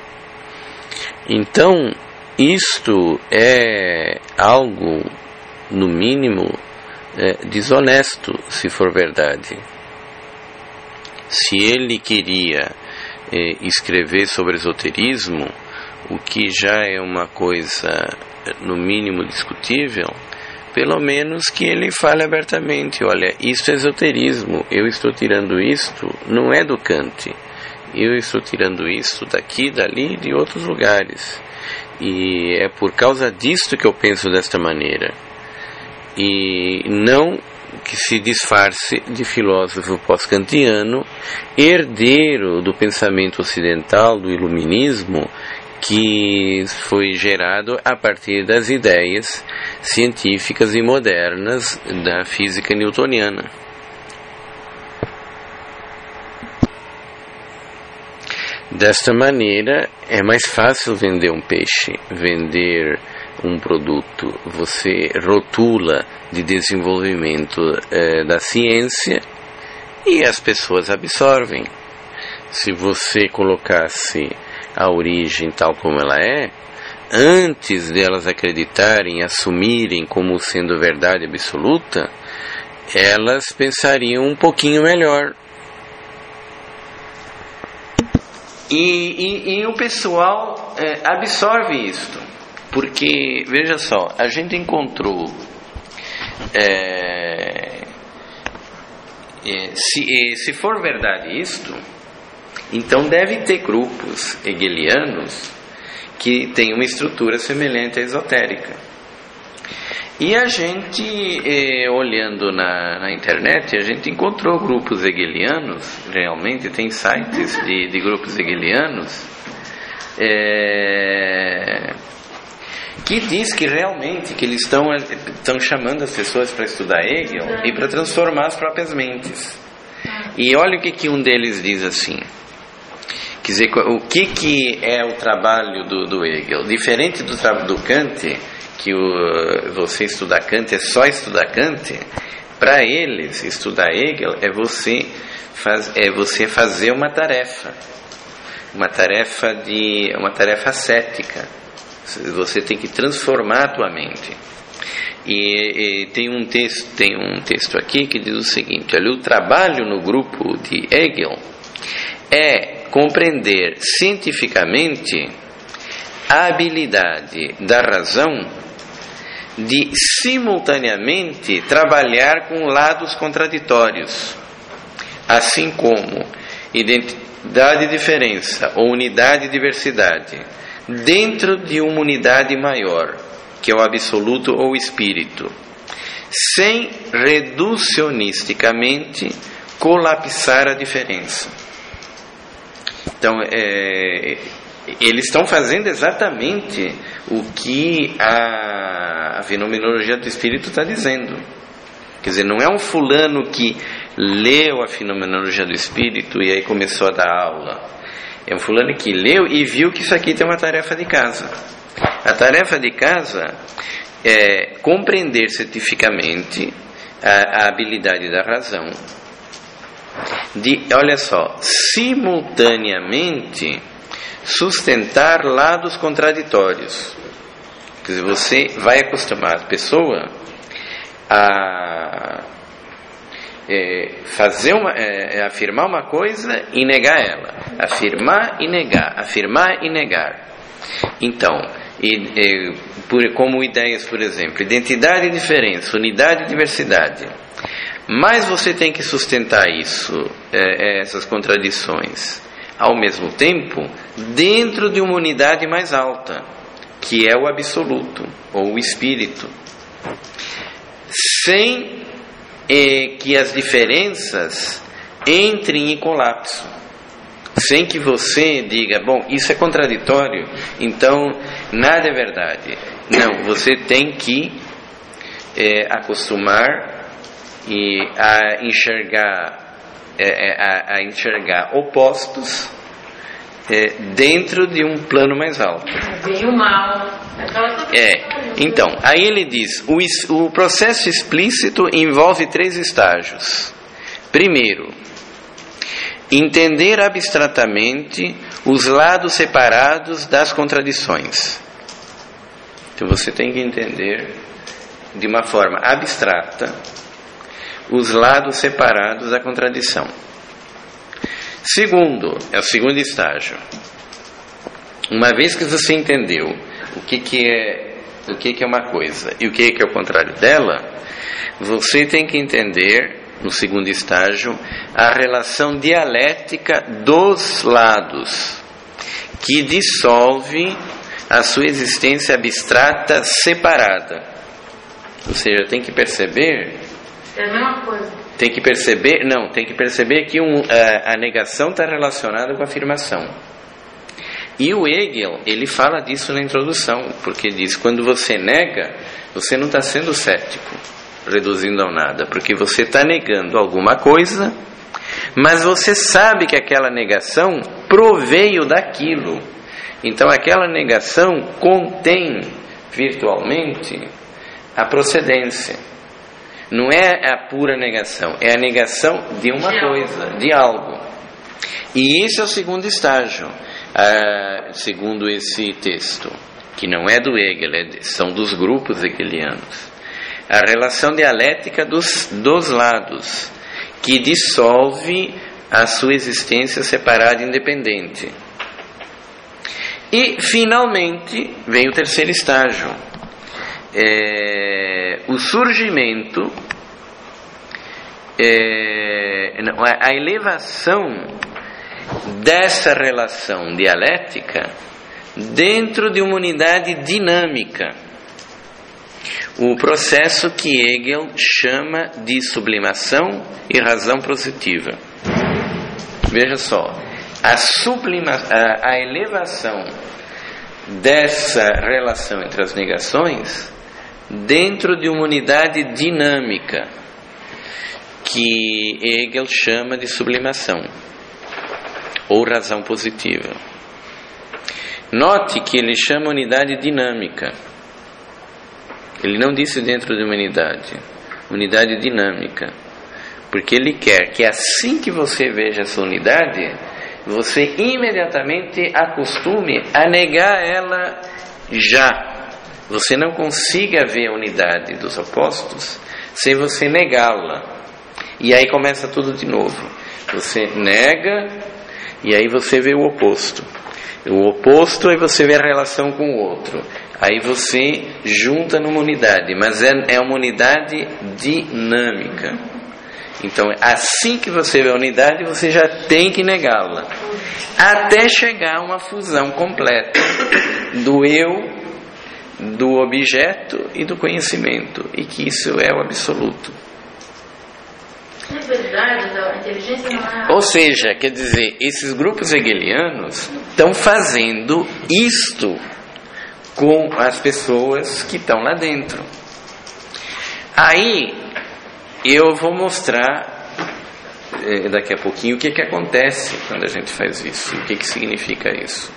Então, isto é algo, no mínimo, é, desonesto, se for verdade. Se ele queria eh, escrever sobre esoterismo, o que já é uma coisa no mínimo discutível, pelo menos que ele fale abertamente: olha, isso é esoterismo, eu estou tirando isto, não é do Kant, eu estou tirando isto daqui, dali, de outros lugares, e é por causa disto que eu penso desta maneira, e não que se disfarce de filósofo pós-kantiano, herdeiro do pensamento ocidental, do iluminismo, que foi gerado a partir das ideias científicas e modernas da física newtoniana. Desta maneira, é mais fácil vender um peixe, vender um produto. Você rotula de desenvolvimento eh, da ciência e as pessoas absorvem. Se você colocasse a origem tal como ela é, antes delas acreditarem, assumirem como sendo verdade absoluta, elas pensariam um pouquinho melhor. E, e, e o pessoal é, absorve isto, porque, veja só, a gente encontrou, é, é, se, se for verdade isto, então deve ter grupos hegelianos que têm uma estrutura semelhante à esotérica. E a gente, eh, olhando na, na internet, a gente encontrou grupos hegelianos, realmente tem sites de, de grupos hegelianos, é, que diz que realmente que eles estão, estão chamando as pessoas para estudar Hegel e para transformar as próprias mentes. E olha o que, que um deles diz assim. Quer dizer, o que, que é o trabalho do, do Hegel? Diferente do trabalho do Kant, que o, você estudar Kant é só estudar Kant, para eles, estudar Hegel é você, faz, é você fazer uma tarefa, uma tarefa, de, uma tarefa ascética. Você tem que transformar a tua mente. E, e tem, um texto, tem um texto aqui que diz o seguinte: olha, o trabalho no grupo de Hegel é compreender cientificamente a habilidade da razão de simultaneamente trabalhar com lados contraditórios, assim como identidade e diferença ou unidade e diversidade, dentro de uma unidade maior, que é o absoluto ou espírito, sem reducionisticamente colapsar a diferença. Então, é, eles estão fazendo exatamente o que a, a fenomenologia do espírito está dizendo. Quer dizer, não é um fulano que leu a fenomenologia do espírito e aí começou a dar aula. É um fulano que leu e viu que isso aqui tem uma tarefa de casa. A tarefa de casa é compreender cientificamente a, a habilidade da razão, de, olha só, simultaneamente sustentar lados contraditórios. Quer dizer, você vai acostumar a pessoa a é, fazer uma, é, afirmar uma coisa e negar ela, afirmar e negar, afirmar e negar. Então, e, e, por, como ideias, por exemplo, identidade e diferença, unidade e diversidade. Mas você tem que sustentar isso, é, essas contradições, ao mesmo tempo, dentro de uma unidade mais alta, que é o absoluto, ou o espírito, sem é, que as diferenças entrem em colapso, sem que você diga, bom, isso é contraditório, então nada é verdade. Não, você tem que é, acostumar e a enxergar é, a, a enxergar opostos é, dentro de um plano mais alto. Bem o mal. É, então, aí ele diz, o, o processo explícito envolve três estágios. Primeiro, entender abstratamente os lados separados das contradições. Então você tem que entender de uma forma abstrata os lados separados da contradição. Segundo, é o segundo estágio. Uma vez que você entendeu o que, que é o que, que é uma coisa e o que, que é o contrário dela, você tem que entender, no segundo estágio, a relação dialética dos lados, que dissolve a sua existência abstrata separada. Ou seja, tem que perceber... É a mesma coisa. Tem que perceber... Não, tem que perceber que um, a, a negação está relacionada com a afirmação. E o Hegel, ele fala disso na introdução, porque diz, quando você nega, você não está sendo cético, reduzindo ao nada, porque você está negando alguma coisa, mas você sabe que aquela negação proveio daquilo. Então aquela negação contém virtualmente a procedência. Não é a pura negação, é a negação de uma coisa, de algo. E esse é o segundo estágio, ah, segundo esse texto, que não é do Hegel, é de, são dos grupos hegelianos. A relação dialética dos, dos lados, que dissolve a sua existência separada e independente. E, finalmente, vem o terceiro estágio. É, o surgimento, é, a elevação dessa relação dialética dentro de uma unidade dinâmica. O processo que Hegel chama de sublimação e razão positiva. Veja só, a, sublima, a, a elevação dessa relação entre as negações dentro de uma unidade dinâmica que Hegel chama de sublimação ou razão positiva. Note que ele chama unidade dinâmica. Ele não disse dentro de uma unidade, unidade dinâmica, porque ele quer que assim que você veja essa unidade, você imediatamente acostume a negar ela já. Você não consiga ver a unidade dos opostos sem você negá-la. E aí começa tudo de novo. Você nega e aí você vê o oposto. O oposto, aí você vê a relação com o outro. Aí você junta numa unidade, mas é, é uma unidade dinâmica. Então, assim que você vê a unidade, você já tem que negá-la, até chegar a uma fusão completa do eu, do objeto e do conhecimento, e que isso é o absoluto. É verdade, a inteligência não é... Ou seja, quer dizer, esses grupos hegelianos estão fazendo isto com as pessoas que estão lá dentro. Aí eu vou mostrar eh, daqui a pouquinho o que, que acontece quando a gente faz isso, o que, que significa isso.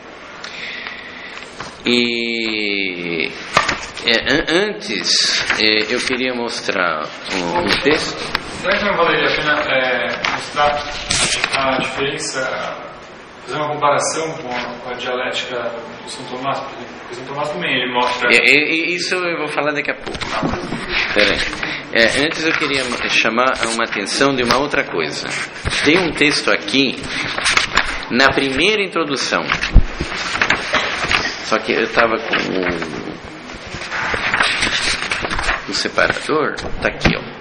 E eh, antes eh, eu queria mostrar um, um texto. Será que não valeria a pena é, mostrar a diferença, fazer uma comparação com a, com a dialética do São Tomás? Porque o São Tomás também ele mostra... É, é, isso eu vou falar daqui a pouco. Peraí. É, antes eu queria chamar uma atenção de uma outra coisa. Tem um texto aqui, na primeira introdução. Só que eu estava com o, o separador, está aqui, ó.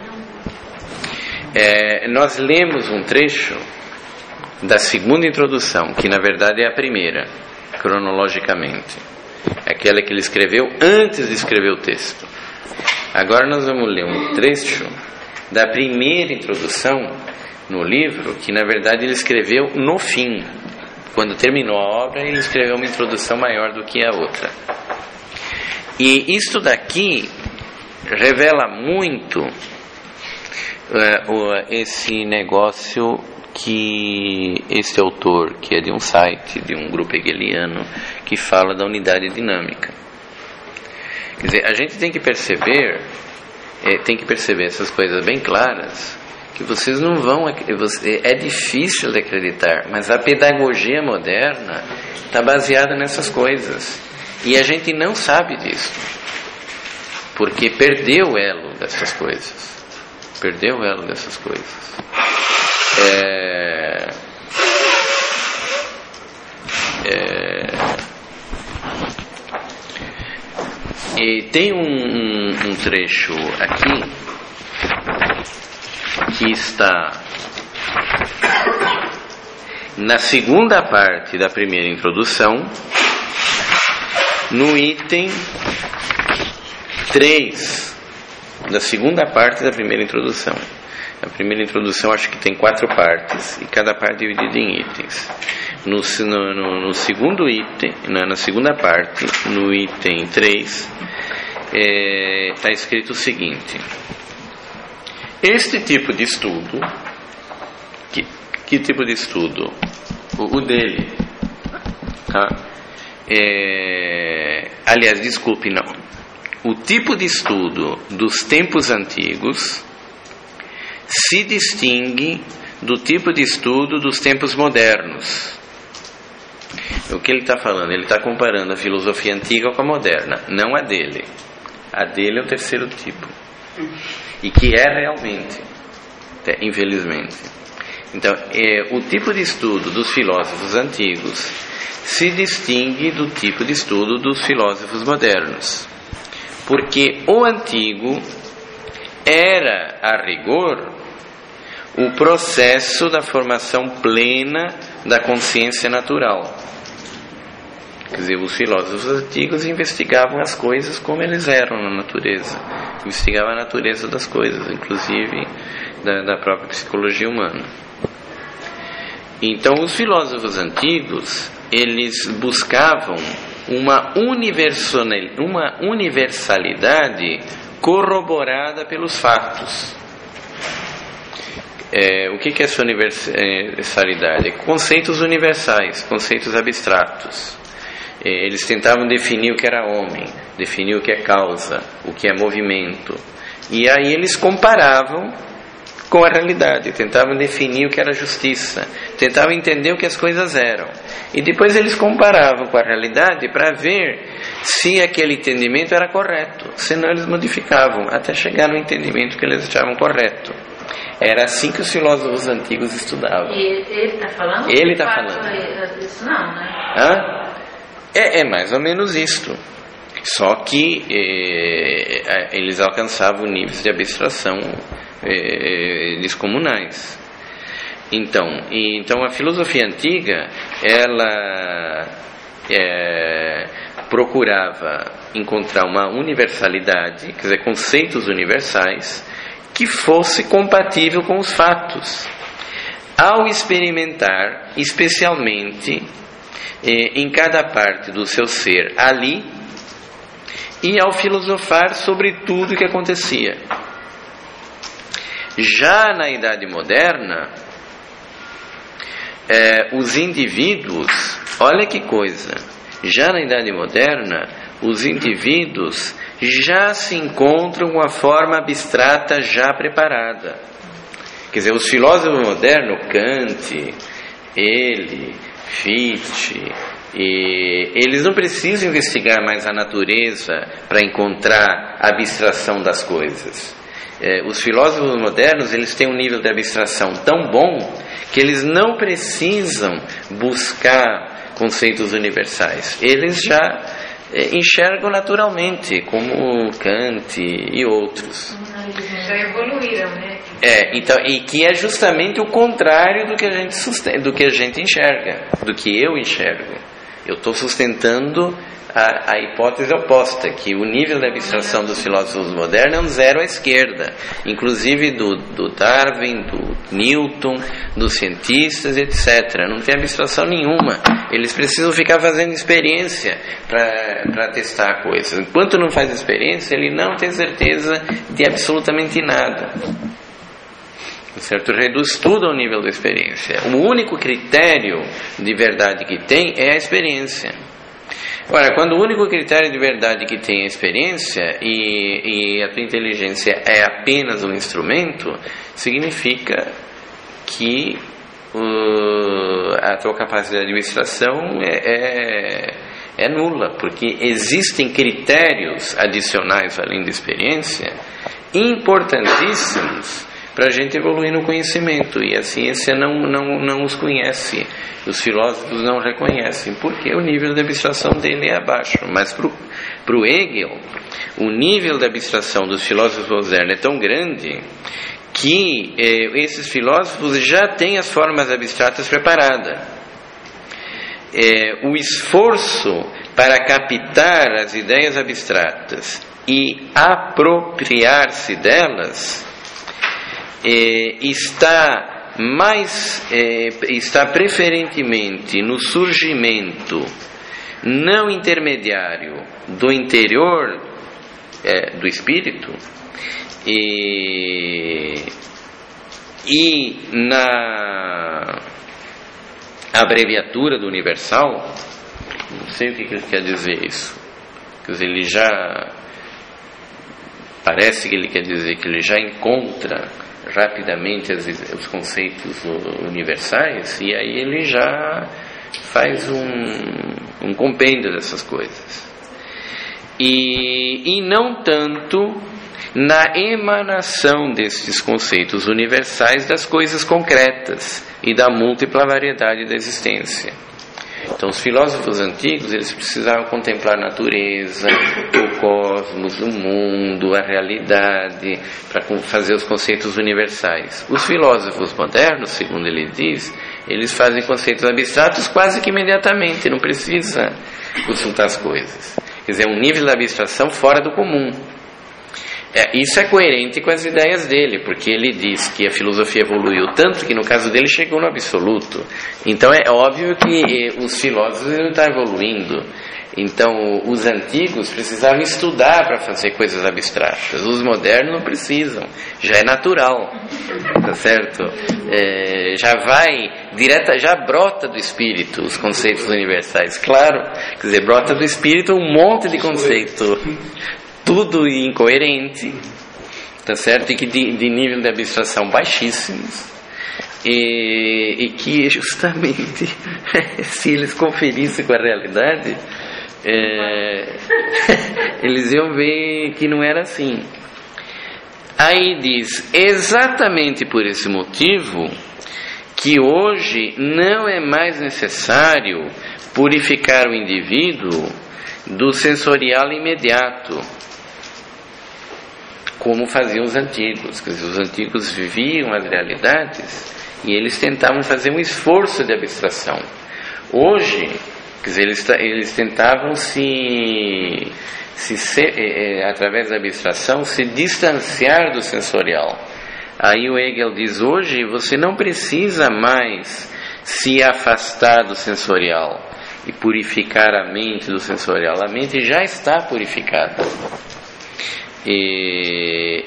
É, nós lemos um trecho da segunda introdução, que na verdade é a primeira, cronologicamente. Aquela que ele escreveu antes de escrever o texto. Agora nós vamos ler um trecho da primeira introdução no livro, que na verdade ele escreveu no fim. Quando terminou a obra, ele escreveu uma introdução maior do que a outra. E isto daqui revela muito uh, esse negócio que esse autor, que é de um site, de um grupo hegeliano, que fala da unidade dinâmica. Quer dizer, a gente tem que perceber, é, tem que perceber essas coisas bem claras, que vocês não vão, é difícil de acreditar, mas a pedagogia moderna está baseada nessas coisas, e a gente não sabe disso, porque perdeu o elo dessas coisas, perdeu o elo dessas coisas. É... E tem um, um, um trecho aqui que está na segunda parte da primeira introdução, no item três da segunda parte da primeira introdução. A primeira introdução acho que tem quatro partes, e cada parte é dividida em itens. No, no, no segundo item, na, na segunda parte, no item três, está é, escrito o seguinte: este tipo de estudo, que, que tipo de estudo? O, o dele, tá? É, aliás, desculpe, não. O tipo de estudo dos tempos antigos se distingue do tipo de estudo dos tempos modernos. O que ele está falando? Ele está comparando a filosofia antiga com a moderna, não a dele. A dele é o terceiro tipo, e que é realmente, infelizmente. Então, é, o tipo de estudo dos filósofos antigos se distingue do tipo de estudo dos filósofos modernos, porque o antigo era, a rigor, o processo da formação plena da consciência natural. Quer dizer, os filósofos antigos investigavam as coisas como eles eram na natureza, investigavam a natureza das coisas, inclusive da, da própria psicologia humana. Então, os filósofos antigos, eles buscavam uma, uma universalidade corroborada pelos fatos. É, o que é essa universalidade? Conceitos universais, conceitos abstratos. É, eles tentavam definir o que era homem, definir o que é causa, o que é movimento. E aí eles comparavam com a realidade, tentavam definir o que era justiça, tentavam entender o que as coisas eram. E depois eles comparavam com a realidade para ver se aquele entendimento era correto. Senão eles modificavam até chegar no entendimento que eles achavam correto. Era assim que os filósofos antigos estudavam. E ele está falando? Ele está falando. Isso não, né? Hã? É, é mais ou menos isto. Só que é, eles alcançavam níveis de abstração é, descomunais. Então, e, então a filosofia antiga, ela é, procurava encontrar uma universalidade, quer dizer, conceitos universais que fosse compatível com os fatos, ao experimentar especialmente eh, em cada parte do seu ser ali, e ao filosofar sobre tudo o que acontecia. Já na Idade Moderna, eh, os indivíduos, olha que coisa, já na Idade Moderna, os indivíduos já se encontram com a forma abstrata já preparada. Quer dizer, os filósofos modernos, Kant, ele, Fichte, e eles não precisam investigar mais a natureza para encontrar a abstração das coisas. É, os filósofos modernos, eles têm um nível de abstração tão bom que eles não precisam buscar conceitos universais. Eles já enxergam naturalmente, como Kant e outros. Já evoluíram, né? É, então, e que é justamente o contrário do que a gente sustenta, do que a gente enxerga, do que eu enxergo. Eu estou sustentando a, a hipótese oposta, que o nível de abstração dos filósofos modernos é um zero à esquerda, inclusive do, do Darwin, do Newton, dos cientistas, etcétera. Não tem abstração nenhuma. Eles precisam ficar fazendo experiência para testar a coisa. Enquanto não faz experiência, ele não tem certeza de absolutamente nada. Certo? Reduz tudo ao nível da experiência. O único critério de verdade que tem é a experiência. Ora, quando o único critério de verdade que tem é a experiência e, e a tua inteligência é apenas um instrumento, significa que uh, a tua capacidade de administração é, é, é nula, porque existem critérios adicionais além da experiência importantíssimos para a gente evoluir no conhecimento. E a ciência não, não, não os conhece, os filósofos não reconhecem, porque o nível de abstração dele é abaixo. Mas para o Hegel, o nível de abstração dos filósofos modernos é tão grande que eh, esses filósofos já têm as formas abstratas preparadas. Eh, o esforço para captar as ideias abstratas e apropriar-se delas eh, está mais eh, está preferentemente no surgimento não intermediário do interior eh, do espírito e, e na abreviatura do universal. Não sei o que ele quer dizer isso. Quer dizer, ele já parece que ele quer dizer que ele já encontra rapidamente as, os conceitos universais, e aí ele já faz um, um compêndio dessas coisas. E, e não tanto na emanação desses conceitos universais das coisas concretas e da múltipla variedade da existência. Então, os filósofos antigos, eles precisavam contemplar a natureza, o cosmos, o mundo, a realidade, para fazer os conceitos universais. Os filósofos modernos, segundo ele diz, eles fazem conceitos abstratos quase que imediatamente, não precisa consultar as coisas. Quer dizer, é um nível de abstração fora do comum. É, isso é coerente com as ideias dele, porque ele diz que a filosofia evoluiu tanto que no caso dele chegou no absoluto. Então é óbvio que eh, os filósofos não estão evoluindo. Então os antigos precisavam estudar para fazer coisas abstratas. Os modernos não precisam, já é natural, tá certo? É, já vai direta, já brota do espírito os conceitos universais, claro. Quer dizer, brota do espírito um monte de conceito, tudo incoerente, tá certo? E que de, de nível de abstração baixíssimos, e, e que justamente se eles conferissem com a realidade, é, eles iam ver que não era assim. Aí diz, exatamente por esse motivo que hoje não é mais necessário purificar o indivíduo do sensorial imediato, como faziam os antigos. Quer dizer, os antigos viviam as realidades e eles tentavam fazer um esforço de abstração. Hoje, quer dizer, eles, eles tentavam se, se, se é, através da abstração, se distanciar do sensorial. Aí o Hegel diz, hoje você não precisa mais se afastar do sensorial e purificar a mente do sensorial. A mente já está purificada. E,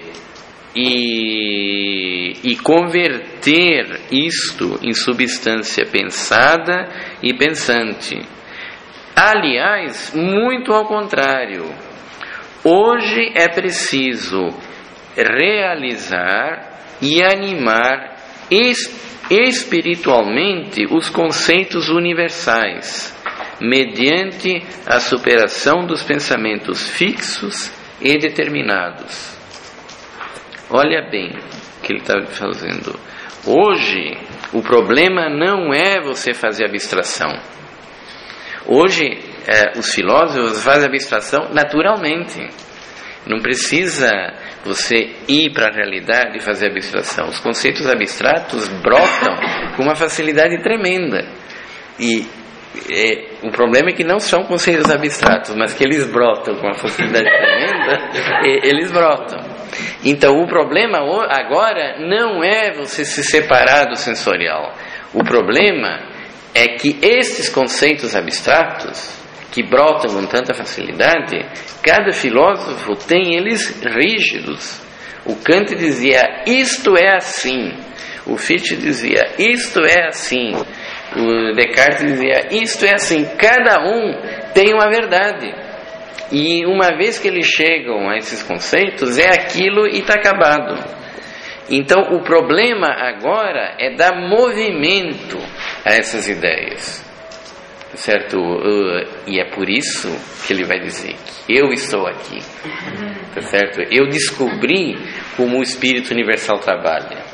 e, e converter isto em substância pensada e pensante. Aliás, muito ao contrário. Hoje é preciso realizar e animar es, espiritualmente os conceitos universais, mediante a superação dos pensamentos fixos e determinados. Olha bem o que ele está fazendo. Hoje, o problema não é você fazer abstração. Hoje, é, os filósofos fazem abstração naturalmente. Não precisa você ir para a realidade e fazer abstração. Os conceitos abstratos brotam com uma facilidade tremenda. E É, o problema é que não são conceitos abstratos, mas que eles brotam com uma facilidade tremenda, e, eles brotam. Então o problema agora não é você se separar do sensorial. O problema é que esses conceitos abstratos, que brotam com tanta facilidade, cada filósofo tem eles rígidos. O Kant dizia, isto é assim. O Fichte dizia, isto é assim. O Descartes dizia, isto é assim. Cada um tem uma verdade. E uma vez que eles chegam a esses conceitos, é aquilo e está acabado. Então o problema agora é dar movimento a essas ideias, certo? E é por isso que ele vai dizer que eu estou aqui, tá certo? Eu descobri como o Espírito Universal trabalha.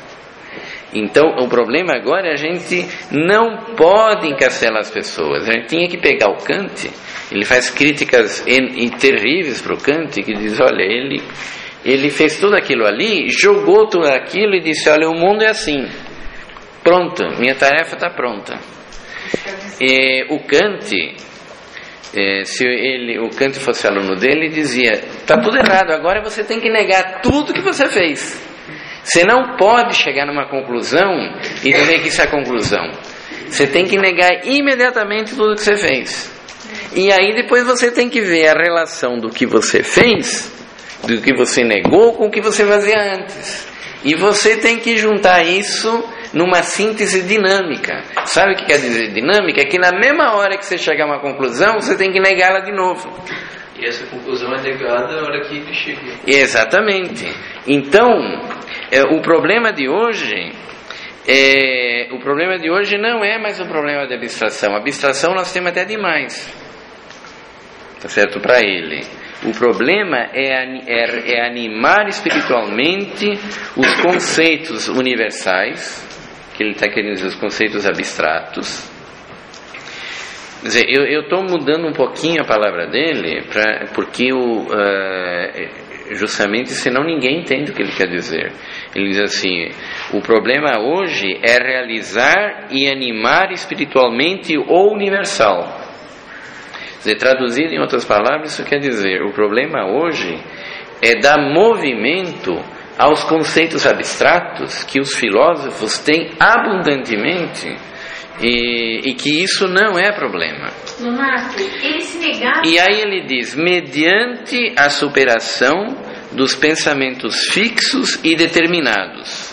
Então o problema agora é a gente não pode encastelar as pessoas. A gente tinha que pegar o Kant. Ele faz críticas em, em terríveis para o Kant, que diz, olha, ele, ele fez tudo aquilo ali, jogou tudo aquilo e disse, olha, o mundo é assim, pronto, minha tarefa está pronta. E o Kant, é, se ele, o Kant fosse aluno dele, ele dizia, está tudo errado, agora você tem que negar tudo que você fez. Você não pode chegar numa conclusão e dizer que isso é a conclusão. Você tem que negar imediatamente tudo que você fez. E aí depois você tem que ver a relação do que você fez, do que você negou, com o que você fazia antes. E você tem que juntar isso numa síntese dinâmica. Sabe o que quer dizer dinâmica? É que na mesma hora que você chegar a uma conclusão, você tem que negá-la de novo. E essa conclusão é negada na hora que ele chega. Exatamente. Então, é, o problema de hoje... É, o problema de hoje não é mais o problema de abstração. A abstração nós temos até demais, tá certo, para ele. O problema é, é, é animar espiritualmente os conceitos universais, que ele está querendo dizer, os conceitos abstratos. Quer dizer, eu estou mudando um pouquinho a palavra dele, pra, porque o, uh, justamente senão ninguém entende o que ele quer dizer. Ele diz assim, o problema hoje é realizar e animar espiritualmente o universal. Quer dizer, traduzido em outras palavras, isso quer dizer, o problema hoje é dar movimento aos conceitos abstratos que os filósofos têm abundantemente, e, e que isso não é problema. Nonato, ele se negava... E aí ele diz, mediante a superação dos pensamentos fixos e determinados.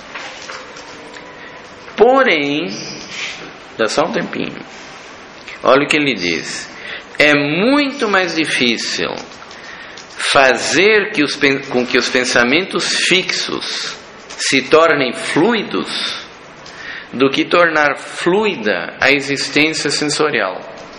Porém, dá só um tempinho, olha o que ele diz, é muito mais difícil fazer que os, com que os pensamentos fixos se tornem fluidos do que tornar fluida a existência sensorial.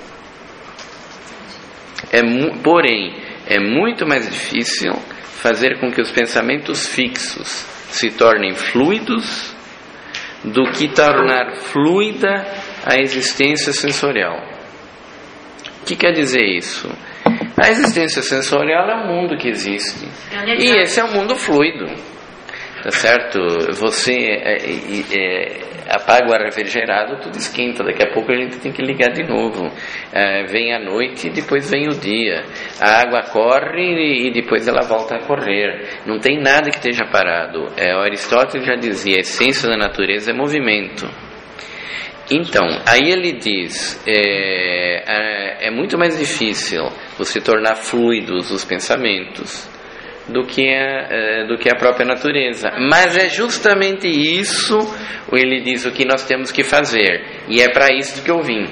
É, porém, é muito mais difícil fazer com que os pensamentos fixos se tornem fluidos do que tornar fluida a existência sensorial. O que quer dizer isso? A existência sensorial é um mundo que existe. E esse é um mundo fluido. Tá certo? Você é, é, apaga o ar refrigerado, tudo esquenta. Daqui a pouco a gente tem que ligar de novo. É, vem a noite e depois vem o dia. A água corre e depois ela volta a correr. Não tem nada que esteja parado. É, o Aristóteles já dizia, a essência da natureza é movimento. Então, aí ele diz, é, é, é muito mais difícil você tornar fluidos os pensamentos do que, a, do que a própria natureza. Mas é justamente isso, ele diz, o que nós temos que fazer. E é para isso que eu vim.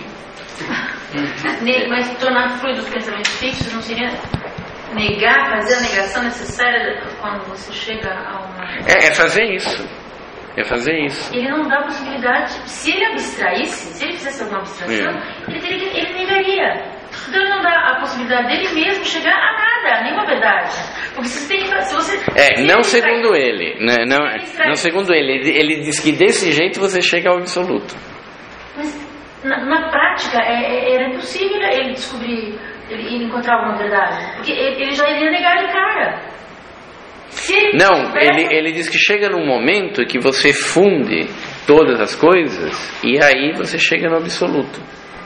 Mas tornar fluidos os pensamentos fixos não seria negar, fazer a negação necessária quando você chega a uma... É, é fazer isso. É fazer isso. Ele não dá a possibilidade, se ele abstraísse, se ele fizesse alguma abstração, é. ele, teria, ele negaria. Então ele não dá a possibilidade dele mesmo chegar a nada, nenhuma verdade. Porque você tem que, se você... É, se não ele segundo ele. Não, não, não segundo ele. ele. Ele diz que desse jeito você chega ao absoluto. Mas na, na prática é, era impossível ele descobrir, ele encontrar alguma verdade. Porque ele, ele já iria negar de cara. Ele não, tivesse... ele, ele diz que chega num momento que você funde todas as coisas e aí você chega no absoluto.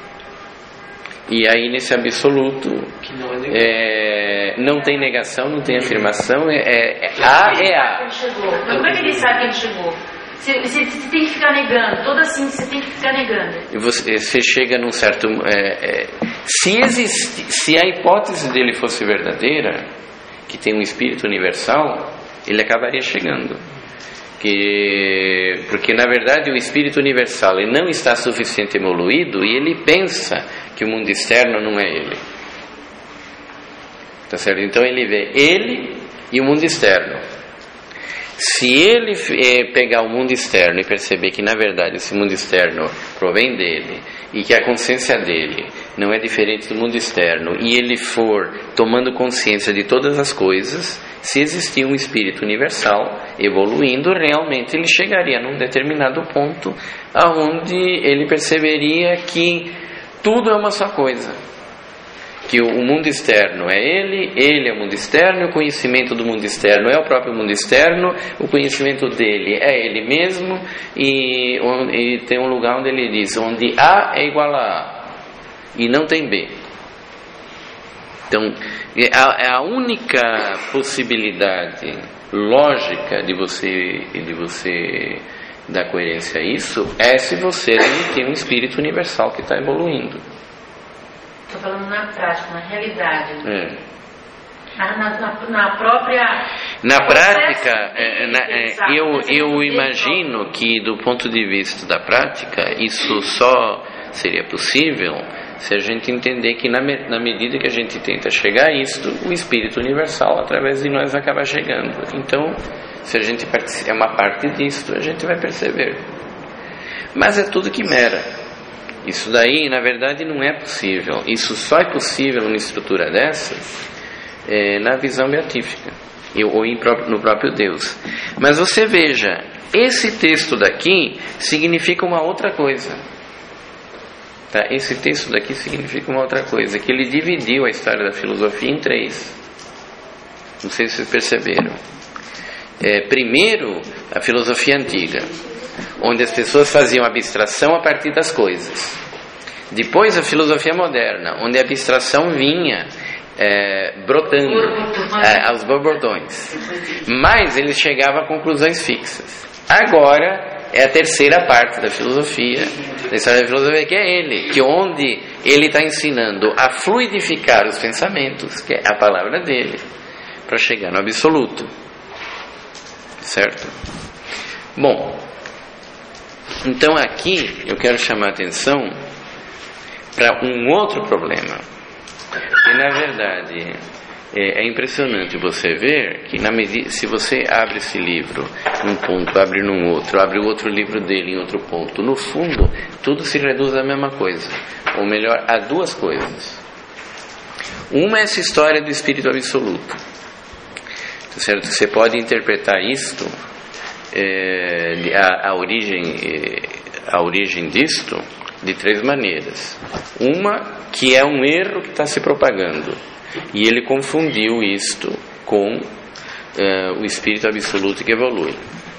E aí nesse absoluto que não, é é, não tem negação, não tem afirmação, é, é, é A é A. Ele chegou. Mas como é que ele sabe que ele chegou? Você, você, você tem que ficar negando, toda assim você tem que ficar negando. E você, você chega num certo... É, é, se, existe, se a hipótese dele fosse verdadeira, que tem um espírito universal, ele acabaria chegando. Que, porque na verdade o espírito universal ele não está suficientemente evoluído e ele pensa que o mundo externo não é ele. Tá certo? Então ele vê ele e o mundo externo. Se ele é, pegar o mundo externo e perceber que na verdade esse mundo externo provém dele e que a consciência dele não é diferente do mundo externo, e ele for tomando consciência de todas as coisas, se existir um espírito universal evoluindo, realmente ele chegaria num determinado ponto aonde ele perceberia que tudo é uma só coisa, que o mundo externo é ele, ele é o mundo externo, o conhecimento do mundo externo é o próprio mundo externo, o conhecimento dele é ele mesmo, e, e tem um lugar onde ele diz, onde A é igual a A e não tem B. Então, a, a única possibilidade lógica de você, de você dar coerência a isso é se você admitir um espírito universal que está evoluindo. Estou falando na prática, na realidade. É. Na, na, na própria... Na prática, é, na, é, eu, eu imagino que do ponto de vista da prática, isso só seria possível se a gente entender que na, na medida que a gente tenta chegar a isto, o Espírito Universal através de nós acaba chegando. Então, se a gente é uma parte disto, a gente vai perceber. Mas é tudo quimera. Isso daí, na verdade, não é possível. Isso só é possível numa estrutura dessas é, na visão beatífica ou em, no próprio Deus. Mas você veja, esse texto daqui significa uma outra coisa. Tá? Esse texto daqui significa uma outra coisa, que ele dividiu a história da filosofia em três. Não sei se vocês perceberam. É, primeiro, a filosofia antiga, onde as pessoas faziam abstração a partir das coisas. Depois a filosofia moderna, onde a abstração vinha é, brotando é, aos borbotões, mas eles chegavam a conclusões fixas. Agora é a terceira parte da filosofia, da história da filosofia, que é ele, que onde ele está ensinando a fluidificar os pensamentos, que é a palavra dele, para chegar no absoluto. Certo? Bom, então aqui eu quero chamar a atenção para um outro problema, que na verdade é, é impressionante você ver que na medida, se você abre esse livro num ponto, abre num outro, abre o outro livro dele em outro ponto, no fundo tudo se reduz à mesma coisa, ou melhor, a duas coisas. Uma é essa história do Espírito Absoluto, certo? Você pode interpretar isto, é, a, a origem é, a origem disto de três maneiras. Uma que é um erro que está se propagando, e ele confundiu isto com é, o Espírito Absoluto que evolui,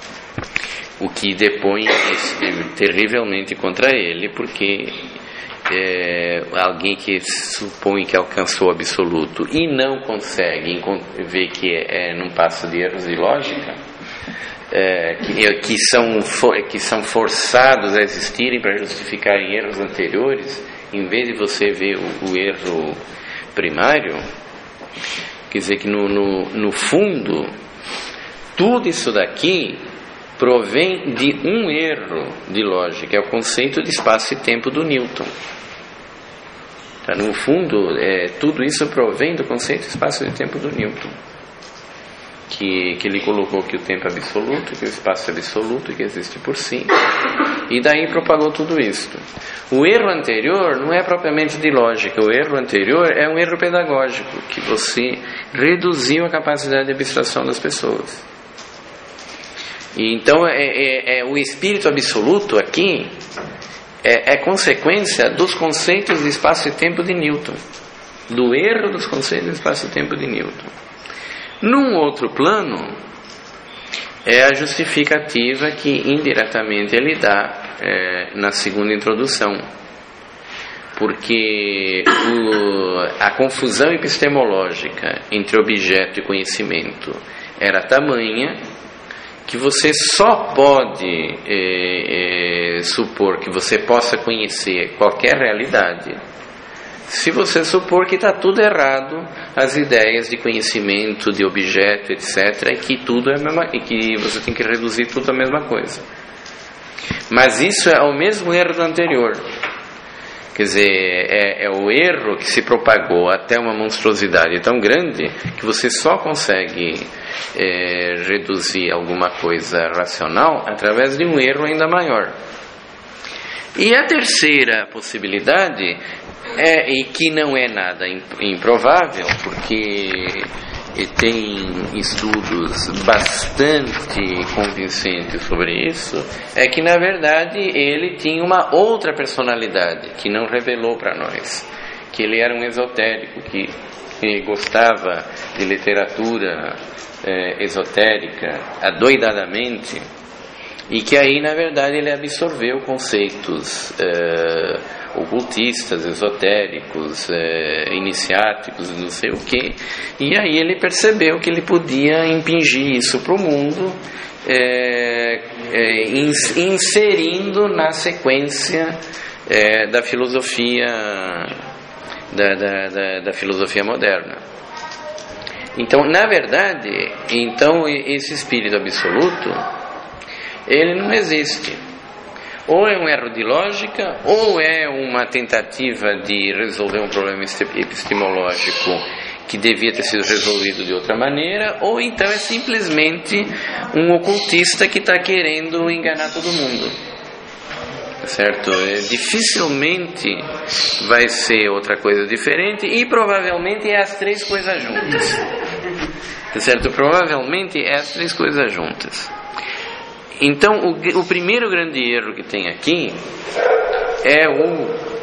o que depõe terrivelmente contra ele, porque é, alguém que supõe que alcançou o absoluto e não consegue ver que é, é num passo de erros de lógica, é, que, que, são for, que são forçados a existirem para justificarem erros anteriores, em vez de você ver o, o erro primário. Quer dizer que no, no, no fundo tudo isso daqui provém de um erro de lógica, é o conceito de espaço e tempo do Newton. Tá? No fundo, é, tudo isso provém do conceito de espaço e tempo do Newton, que, que ele colocou que o tempo é absoluto, que o espaço é absoluto, que existe por si, e daí propagou tudo isso. O erro anterior não é propriamente de lógica, o erro anterior é um erro pedagógico, que você reduziu a capacidade de abstração das pessoas. E então é, é, é, o espírito absoluto aqui é, é consequência dos conceitos de espaço e tempo de Newton, do erro dos conceitos de espaço e tempo de Newton. Num outro plano, é a justificativa que indiretamente ele dá é, na segunda introdução, porque o, a confusão epistemológica entre objeto e conhecimento era tamanha que você só pode é, é, supor que você possa conhecer qualquer realidade se você supor que está tudo errado, as ideias de conhecimento, de objeto, etcétera, e que tudo é a mesma, e que você tem que reduzir tudo à mesma coisa. Mas isso é o mesmo erro do anterior. Quer dizer, é, é o erro que se propagou até uma monstruosidade tão grande que você só consegue é, reduzir alguma coisa racional através de um erro ainda maior. E a terceira possibilidade, é, e que não é nada improvável, porque tem estudos bastante convincentes sobre isso, é que na verdade ele tinha uma outra personalidade que não revelou para nós, que ele era um esotérico, que, que gostava de literatura é, esotérica adoidadamente, e que aí na verdade ele absorveu conceitos é, ocultistas, esotéricos, é, iniciáticos, não sei o que, e aí ele percebeu que ele podia impingir isso para o mundo, é, é, inserindo na sequência é, da filosofia da, da, da, da filosofia moderna. Então, na verdade, então esse espírito absoluto, ele não existe. Ou é um erro de lógica, ou é uma tentativa de resolver um problema epistemológico que devia ter sido resolvido de outra maneira, ou então é simplesmente um ocultista que está querendo enganar todo mundo. Certo? É, dificilmente vai ser outra coisa diferente, e provavelmente é as três coisas juntas. Certo? Provavelmente é as três coisas juntas. Então, o, o primeiro grande erro que tem aqui é o,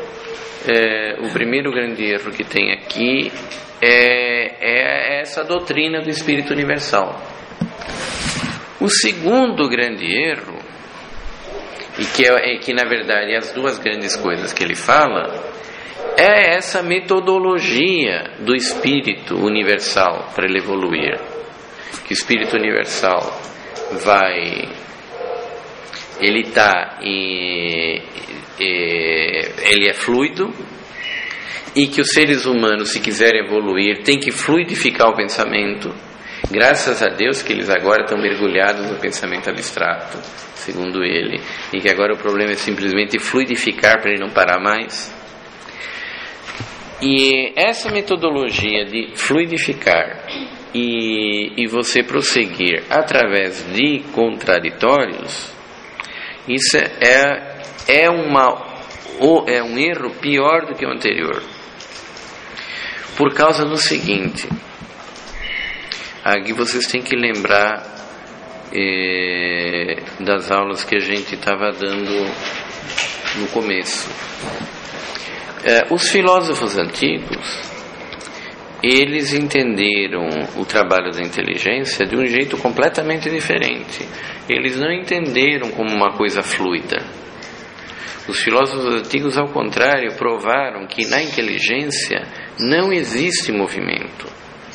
é, o primeiro grande erro que tem aqui é, é essa doutrina do Espírito Universal. O segundo grande erro, e que é, é que na verdade as duas grandes coisas que ele fala, é essa metodologia do Espírito Universal para ele evoluir. Que o Espírito Universal vai... ele está em, ele é fluido, e que os seres humanos, se quiserem evoluir, têm que fluidificar o pensamento. Graças a Deus que eles agora estão mergulhados no pensamento abstrato, segundo ele, e que agora o problema é simplesmente fluidificar para ele não parar mais. E essa metodologia de fluidificar e, e você prosseguir através de contraditórios, isso é, é, uma, é um erro pior do que o anterior, por causa do seguinte. Aqui vocês têm que lembrar eh, das aulas que a gente estava dando no começo. Eh, os filósofos antigos, eles entenderam o trabalho da inteligência de um jeito completamente diferente. Eles não entenderam como uma coisa fluida. Os filósofos antigos, ao contrário, provaram que na inteligência não existe movimento.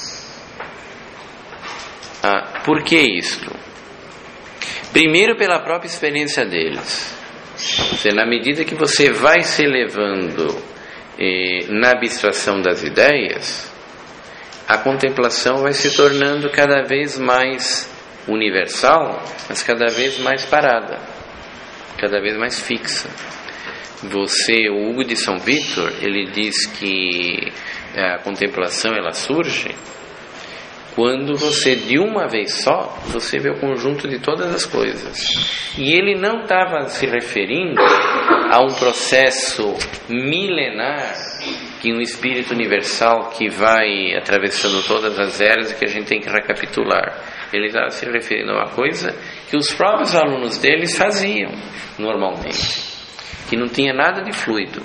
Ah, por que isto? Primeiro, pela própria experiência deles. Ou seja, na medida que você vai se elevando eh, na abstração das ideias, a contemplação vai se tornando cada vez mais universal, mas cada vez mais parada, cada vez mais fixa. Você, o Hugo de São Vítor, ele diz que a contemplação ela surge quando você, de uma vez só, você vê o conjunto de todas as coisas. E ele não estava se referindo a um processo milenar, que um espírito universal que vai atravessando todas as eras e que a gente tem que recapitular. Ele estava se referindo a uma coisa que os próprios alunos deles faziam normalmente, que não tinha nada de fluido.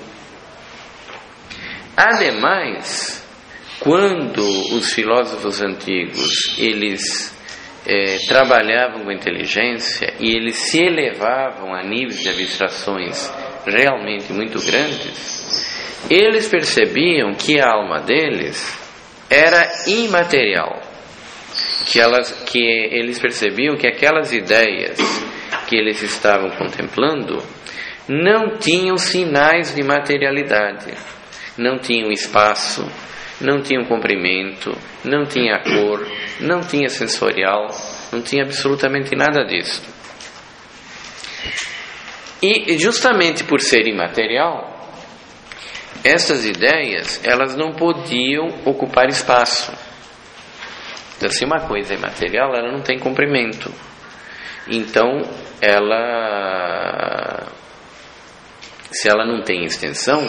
Ademais, quando os filósofos antigos eles é, trabalhavam com inteligência e eles se elevavam a níveis de abstrações realmente muito grandes, eles percebiam que a alma deles era imaterial, que, elas, que eles percebiam que aquelas ideias que eles estavam contemplando não tinham sinais de materialidade, não tinham espaço, não tinha comprimento, não tinha cor, não tinha sensorial, não tinha absolutamente nada disso. E justamente por ser imaterial, essas ideias, elas não podiam ocupar espaço. Então, se uma coisa é material, ela não tem comprimento. Então, ela, se ela não tem extensão,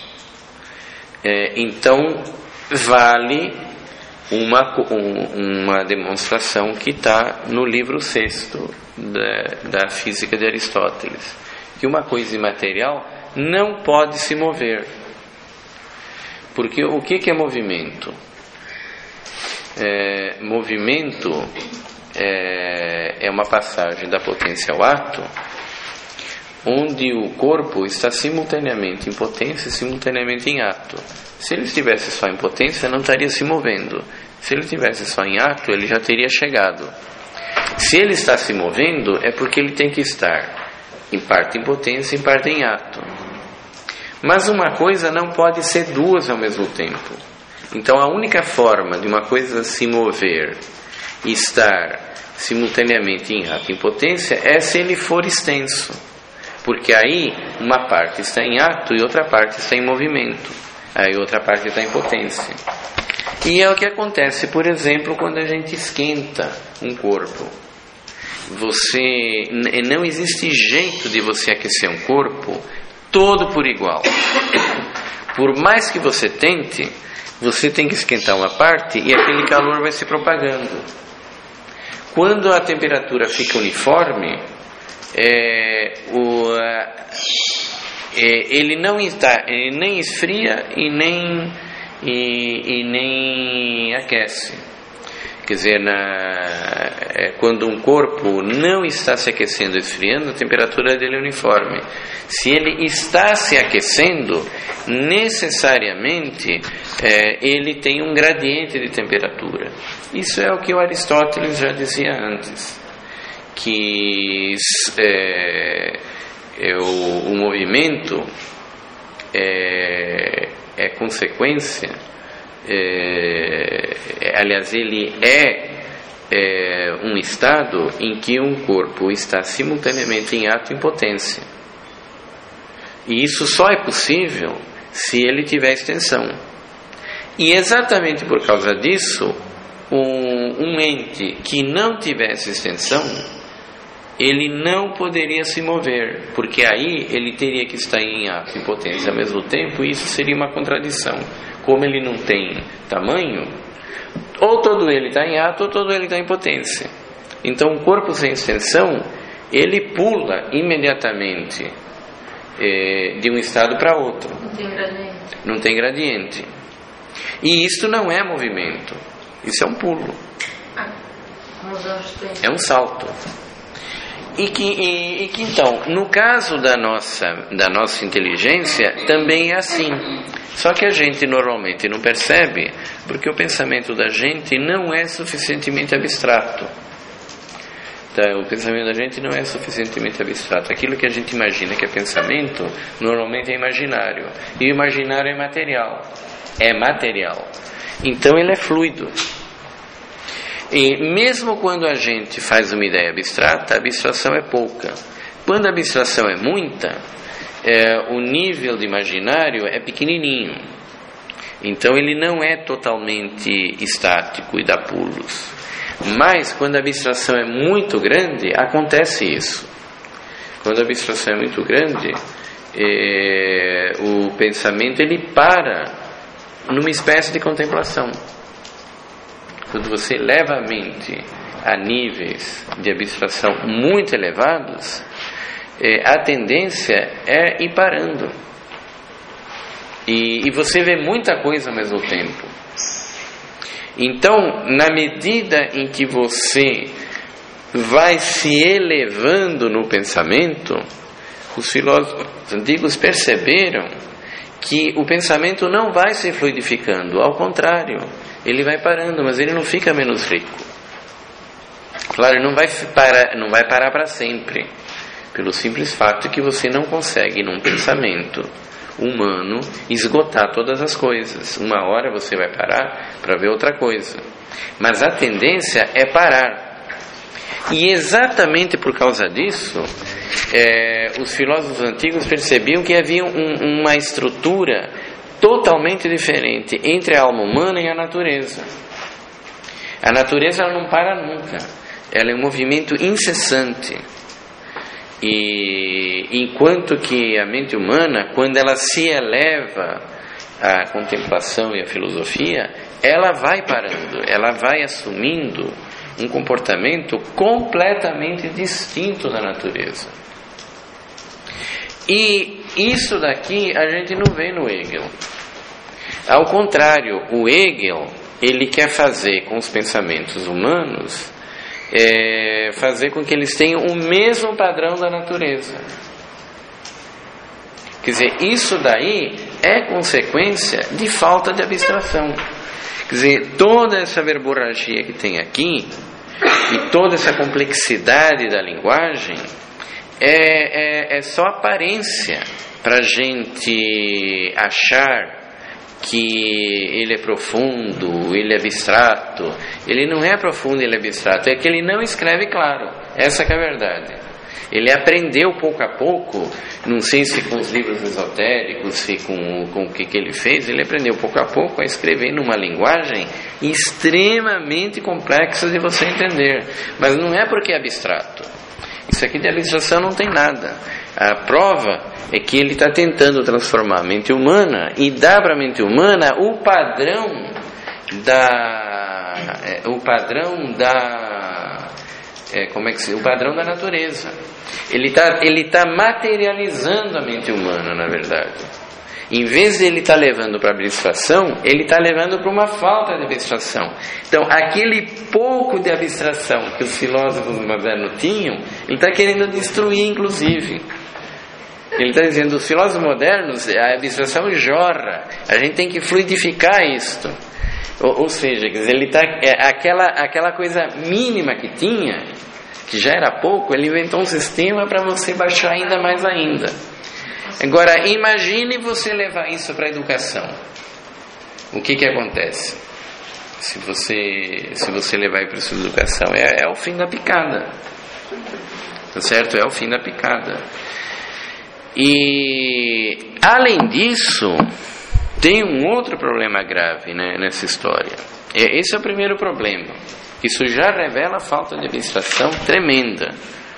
é, então vale uma, um, uma demonstração que está no livro sexto da, da Física de Aristóteles, que uma coisa imaterial não pode se mover. Porque o que, que é movimento? É, movimento é, é uma passagem da potência ao ato, onde o corpo está simultaneamente em potência e simultaneamente em ato. Se ele estivesse só em potência, não estaria se movendo. Se ele estivesse só em ato, ele já teria chegado. Se ele está se movendo, é porque ele tem que estar em parte em potência e em parte em ato. Mas uma coisa não pode ser duas ao mesmo tempo. Então a única forma de uma coisa se mover e estar simultaneamente em ato e em potência é se ele for extenso. Porque aí uma parte está em ato e outra parte está em movimento. Aí outra parte está em potência. E é o que acontece, por exemplo, quando a gente esquenta um corpo. Você, não existe jeito de você aquecer um corpo todo por igual. Por mais que você tente, você tem que esquentar uma parte e aquele calor vai se propagando. Quando a temperatura fica uniforme, é, o, a, é, ele não está, ele nem esfria e nem, e, e nem aquece. Quer dizer, na, é, quando um corpo não está se aquecendo e esfriando, a temperatura dele é uniforme. Se ele está se aquecendo, necessariamente é, ele tem um gradiente de temperatura. Isso é o que o Aristóteles já dizia antes, que é, é o, o movimento é, é consequência. É, aliás, ele é, é um estado em que um corpo está simultaneamente em ato e em potência. E isso só é possível se ele tiver extensão. E exatamente por causa disso, um, um ente que não tivesse extensão, ele não poderia se mover, porque aí ele teria que estar em ato e potência ao mesmo tempo, e isso seria uma contradição. Como ele não tem tamanho, ou todo ele está em ato ou todo ele está em potência. Então um corpo sem extensão, ele pula imediatamente é, de um estado para outro. Não tem gradiente. Não tem gradiente. E isto não é movimento, isso é um pulo. Ah, é um salto. E que, e, e que então, no caso da nossa, da nossa inteligência, também é assim. Só que a gente normalmente não percebe, porque o pensamento da gente não é suficientemente abstrato. Então, o pensamento da gente não é suficientemente abstrato. Aquilo que a gente imagina que é pensamento, normalmente é imaginário. E o imaginário é material. É material. Então ele é fluido. E mesmo quando a gente faz uma ideia abstrata, a abstração é pouca. Quando a abstração é muita, é, o nível de imaginário é pequenininho. Então ele não é totalmente estático e dá pulos. Mas quando a abstração é muito grande, acontece isso. Quando a abstração é muito grande, é, o pensamento ele para numa espécie de contemplação. Quando você leva a mente a níveis de abstração muito elevados, é, a tendência é ir parando. E, e você vê muita coisa ao mesmo tempo. Então, na medida em que você vai se elevando no pensamento, os filósofos antigos perceberam que o pensamento não vai se fluidificando, ao contrário, ele vai parando, mas ele não fica menos rico. Claro, ele não vai parar, não vai parar para sempre, pelo simples fato que você não consegue, num pensamento humano, esgotar todas as coisas. Uma hora você vai parar para ver outra coisa, mas a tendência é parar. E exatamente por causa disso, é, os filósofos antigos percebiam que havia um, uma estrutura totalmente diferente entre a alma humana e a natureza. A natureza ela não para nunca, ela é um movimento incessante. E enquanto que a mente humana, quando ela se eleva à contemplação e à filosofia, ela vai parando, ela vai assumindo um comportamento completamente distinto da natureza. E isso daqui a gente não vê no Hegel. Ao contrário, o Hegel, ele quer fazer com os pensamentos humanos, é, fazer com que eles tenham o mesmo padrão da natureza. Quer dizer, isso daí é consequência de falta de abstração. Quer dizer, toda essa verborragia que tem aqui, e toda essa complexidade da linguagem, é, é, é só aparência para a gente achar que ele é profundo, ele é abstrato. Ele não é profundo, ele é abstrato, é que ele não escreve claro. Essa que é a verdade. Ele aprendeu pouco a pouco, não sei se com os livros esotéricos, se com, com o que, que ele fez, ele aprendeu pouco a pouco a escrever numa linguagem extremamente complexa de você entender. Mas não é porque é abstrato. Isso aqui de abstração não tem nada. A prova é que ele está tentando transformar a mente humana e dar para a mente humana o padrão da... É, o padrão da... É, como é que se, o padrão da natureza. Ele está ele tá materializando a mente humana, na verdade. Em vez de ele estar tá levando para a abstração, ele está levando para uma falta de abstração. Então, aquele pouco de abstração que os filósofos modernos tinham, ele está querendo destruir, inclusive. Ele está dizendo, os filósofos modernos, a abstração jorra, a gente tem que fluidificar isto. Ou, ou seja, quer dizer, ele tá, é, aquela, aquela coisa mínima que tinha, que já era pouco, ele inventou um sistema para você baixar ainda mais ainda. Agora, imagine você levar isso para a educação. O que que acontece? Se você, se você levar para a sua educação, é, é o fim da picada. Tá certo? É o fim da picada. E, além disso, tem um outro problema grave, né, nessa história. Esse é o primeiro problema. Isso já revela a falta de abstração tremenda.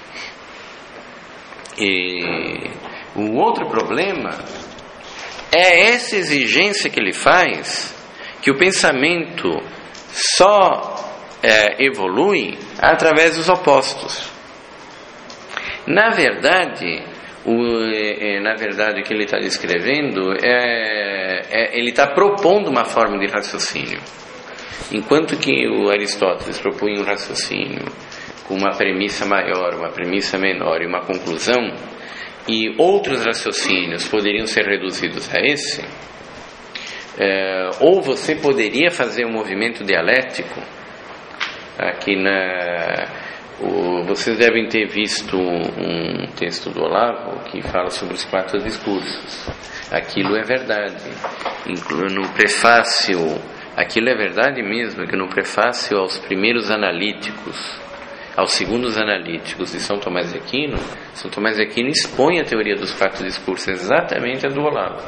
E o outro problema é essa exigência que ele faz, que o pensamento só é, evolui através dos opostos. Na verdade, o, é, na verdade o que ele está descrevendo é, é ele está propondo uma forma de raciocínio. Enquanto que o Aristóteles propunha um raciocínio com uma premissa maior, uma premissa menor e uma conclusão, e outros raciocínios poderiam ser reduzidos a esse, é, ou você poderia fazer um movimento dialético. Aqui na, o, vocês devem ter visto um texto do Olavo que fala sobre os quatro discursos. Aquilo é verdade. No prefácio, aquilo é verdade mesmo, que no prefácio aos primeiros analíticos, aos segundos analíticos de São Tomás de Aquino, São Tomás de Aquino expõe a teoria dos quatro discursos, exatamente a do Olavo.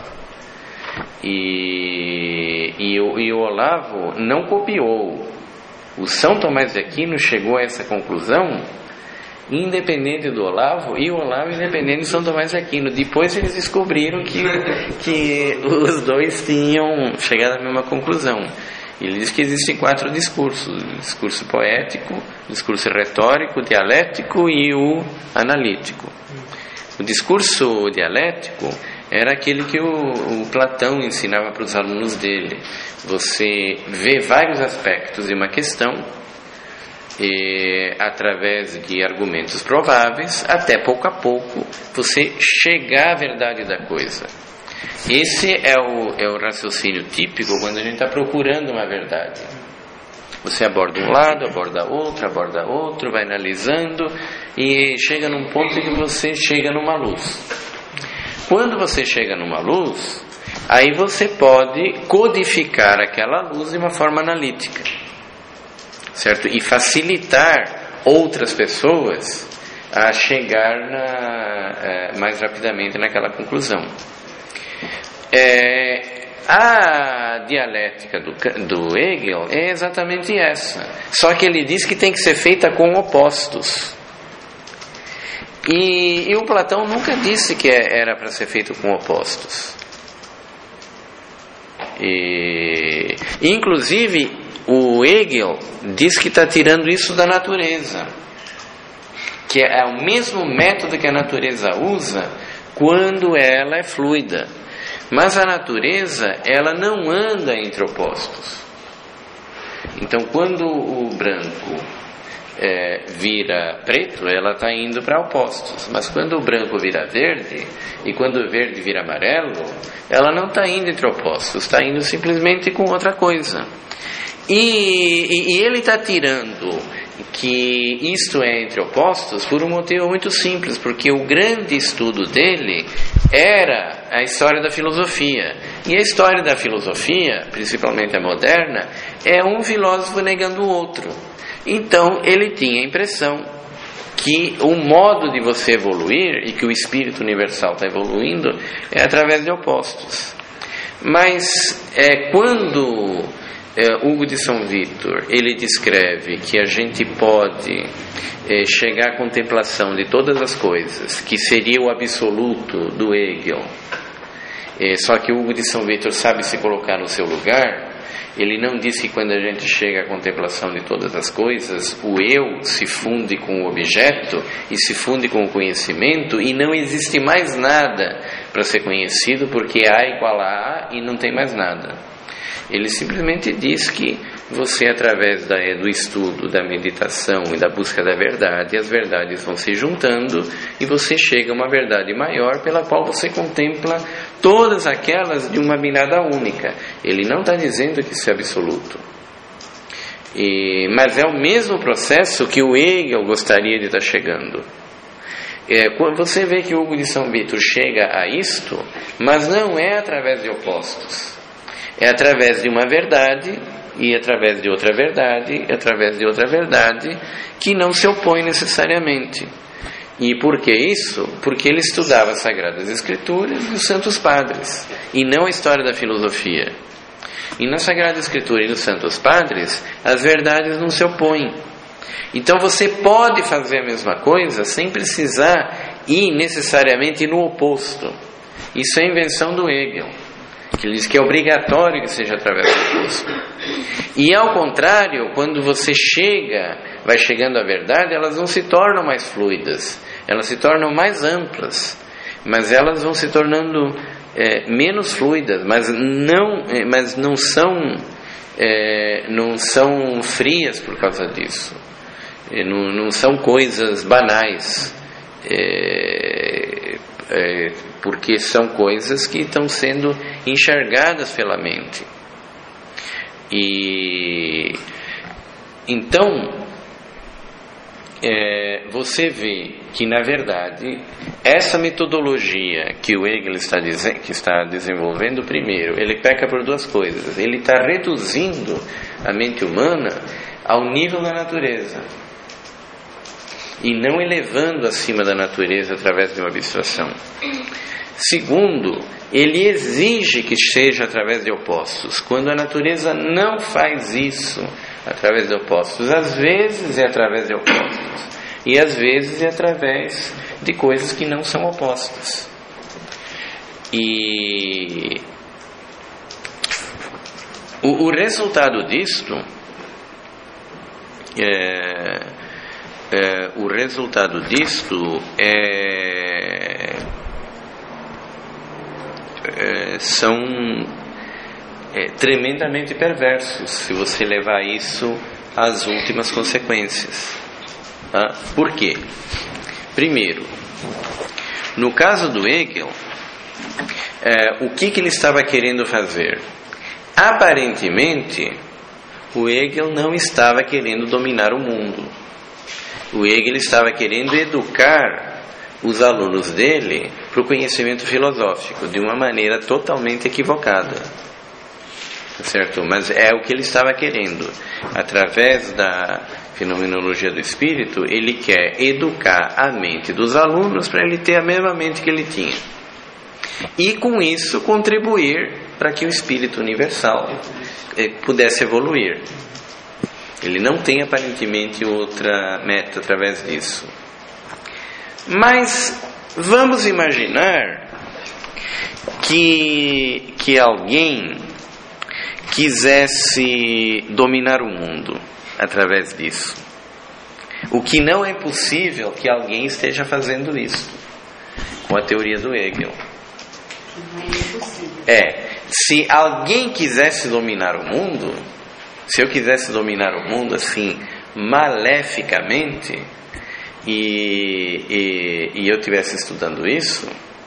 E, e, o, e o Olavo não copiou. O São Tomás de Aquino chegou a essa conclusão independente do Olavo, e o Olavo independente de São Tomás de Aquino. Depois eles descobriram que, que os dois tinham chegado à mesma conclusão. Ele diz que existem quatro discursos: o discurso poético, o discurso retórico, o dialético e o analítico. O discurso dialético era aquele que o, o Platão ensinava para os alunos dele. Você vê vários aspectos de uma questão e, através de argumentos prováveis, até pouco a pouco você chegar à verdade da coisa. Esse é o, é o raciocínio típico quando a gente está procurando uma verdade. Você aborda um lado, aborda outro, aborda outro, vai analisando e chega num ponto em que você chega numa luz. Quando você chega numa luz, aí você pode codificar aquela luz de uma forma analítica, certo? E facilitar outras pessoas a chegar na, é, mais rapidamente naquela conclusão. É, A dialética do, do Hegel é exatamente essa. Só que ele diz que tem que ser feita com opostos. E, e o Platão nunca disse que era para ser feito com opostos. E, inclusive, o Hegel diz que está tirando isso da natureza. Que é o mesmo método que a natureza usa quando ela é fluida. Mas a natureza, ela não anda entre opostos. Então, quando o branco é, vira preto, ela está indo para opostos. Mas quando o branco vira verde, e quando o verde vira amarelo, ela não está indo entre opostos, está indo simplesmente com outra coisa. E, e, e ele está tirando que isto é entre opostos por um motivo muito simples, porque o grande estudo dele era a história da filosofia. E a história da filosofia, principalmente a moderna, é um filósofo negando o outro. Então ele tinha a impressão que o modo de você evoluir, e que o espírito universal está evoluindo, é através de opostos. Mas é, quando é, Hugo de São Vítor ele descreve que a gente pode é, chegar à contemplação de todas as coisas, que seria o absoluto do Hegel, é, só que Hugo de São Vítor sabe se colocar no seu lugar. Ele não diz que quando a gente chega à contemplação de todas as coisas, o eu se funde com o objeto e se funde com o conhecimento, e não existe mais nada para ser conhecido, porque A igual a A e não tem mais nada. Ele simplesmente diz que você, através da, do estudo, da meditação e da busca da verdade, as verdades vão se juntando e você chega a uma verdade maior, pela qual você contempla todas aquelas de uma mirada única. Ele não está dizendo que isso é absoluto. E, mas é o mesmo processo que o Hegel gostaria de estar chegando. É, quando você vê que o Hugo de São Vítor chega a isto, mas não é através de opostos. É através de uma verdade, e através de outra verdade, e através de outra verdade, que não se opõe necessariamente. E por que isso? Porque ele estudava as Sagradas Escrituras e os Santos Padres, e não a história da filosofia. E na Sagrada Escritura e nos Santos Padres, as verdades não se opõem. Então você pode fazer a mesma coisa sem precisar ir necessariamente no oposto. Isso é invenção do Hegel, que ele diz que é obrigatório que seja através do oposto. E ao contrário, quando você chega, vai chegando à verdade, elas não se tornam mais fluidas, elas se tornam mais amplas, mas elas vão se tornando é, menos fluidas, mas não, é, mas não são, é, não são frias por causa disso, é, não, não são coisas banais. É, é, porque são coisas que estão sendo enxergadas pela mente. E então é, você vê que, na verdade, essa metodologia que o Hegel está, dize- que está desenvolvendo, primeiro, ele peca por duas coisas. Ele está reduzindo a mente humana ao nível da natureza e não elevando acima da natureza através de uma abstração. Segundo, ele exige que seja através de opostos, quando a natureza não faz isso através de opostos. Às vezes é através de opostos, e às vezes é através de coisas que não são opostas. E o, o resultado disto é... É, o resultado disto é, é, são é, tremendamente perversos, se você levar isso às últimas consequências. Tá? Por quê? Primeiro, no caso do Hegel, é, o que, que ele estava querendo fazer? Aparentemente, o Hegel não estava querendo dominar o mundo. O Hegel estava querendo educar os alunos dele para o conhecimento filosófico de uma maneira totalmente equivocada, certo? Mas é o que ele estava querendo. Através da fenomenologia do espírito, ele quer educar a mente dos alunos para ele ter a mesma mente que ele tinha, e com isso contribuir para que o espírito universal eh, pudesse evoluir. Ele não tem aparentemente outra meta através disso. Mas vamos imaginar que, que alguém quisesse dominar o mundo através disso. O que não é possível que alguém esteja fazendo isso, com a teoria do Hegel. É, se alguém quisesse dominar o mundo, se eu quisesse dominar o mundo assim, maleficamente, e, e, e eu estivesse estudando isso,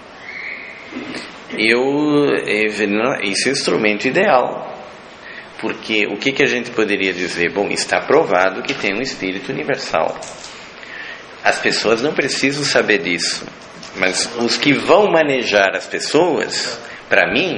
eu, isso é o instrumento ideal. Porque o que, que a gente poderia dizer? Bom, está provado que tem um espírito universal. As pessoas não precisam saber disso, mas os que vão manejar as pessoas, para mim,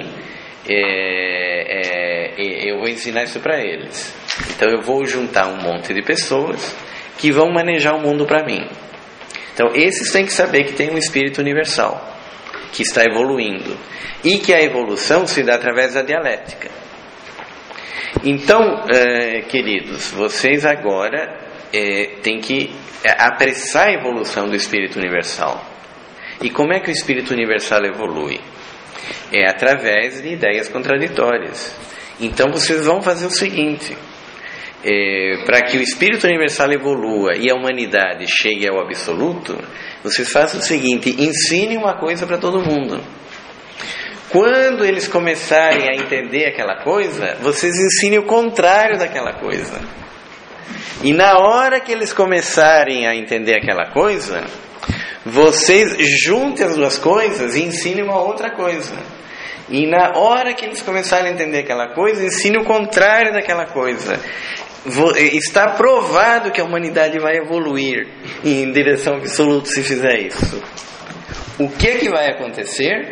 é, é, eu vou ensinar isso para eles. Então eu vou juntar um monte de pessoas que vão manejar o mundo para mim. Então esses têm que saber que tem um espírito universal, que está evoluindo, e que a evolução se dá através da dialética. Então, eh, queridos, vocês agora eh, têm que apressar a evolução do Espírito Universal. E como é que o Espírito Universal evolui? É através de ideias contraditórias. Então vocês vão fazer o seguinte, eh, para que o Espírito Universal evolua e a humanidade chegue ao absoluto, vocês façam o seguinte, ensinem uma coisa para todo mundo. Quando eles começarem a entender aquela coisa, vocês ensinem o contrário daquela coisa. E na hora que eles começarem a entender aquela coisa, vocês juntem as duas coisas e ensinem uma outra coisa. E na hora que eles começarem a entender aquela coisa, ensinem o contrário daquela coisa. Está provado que a humanidade vai evoluir em direção ao absoluto se fizer isso. O que que vai acontecer?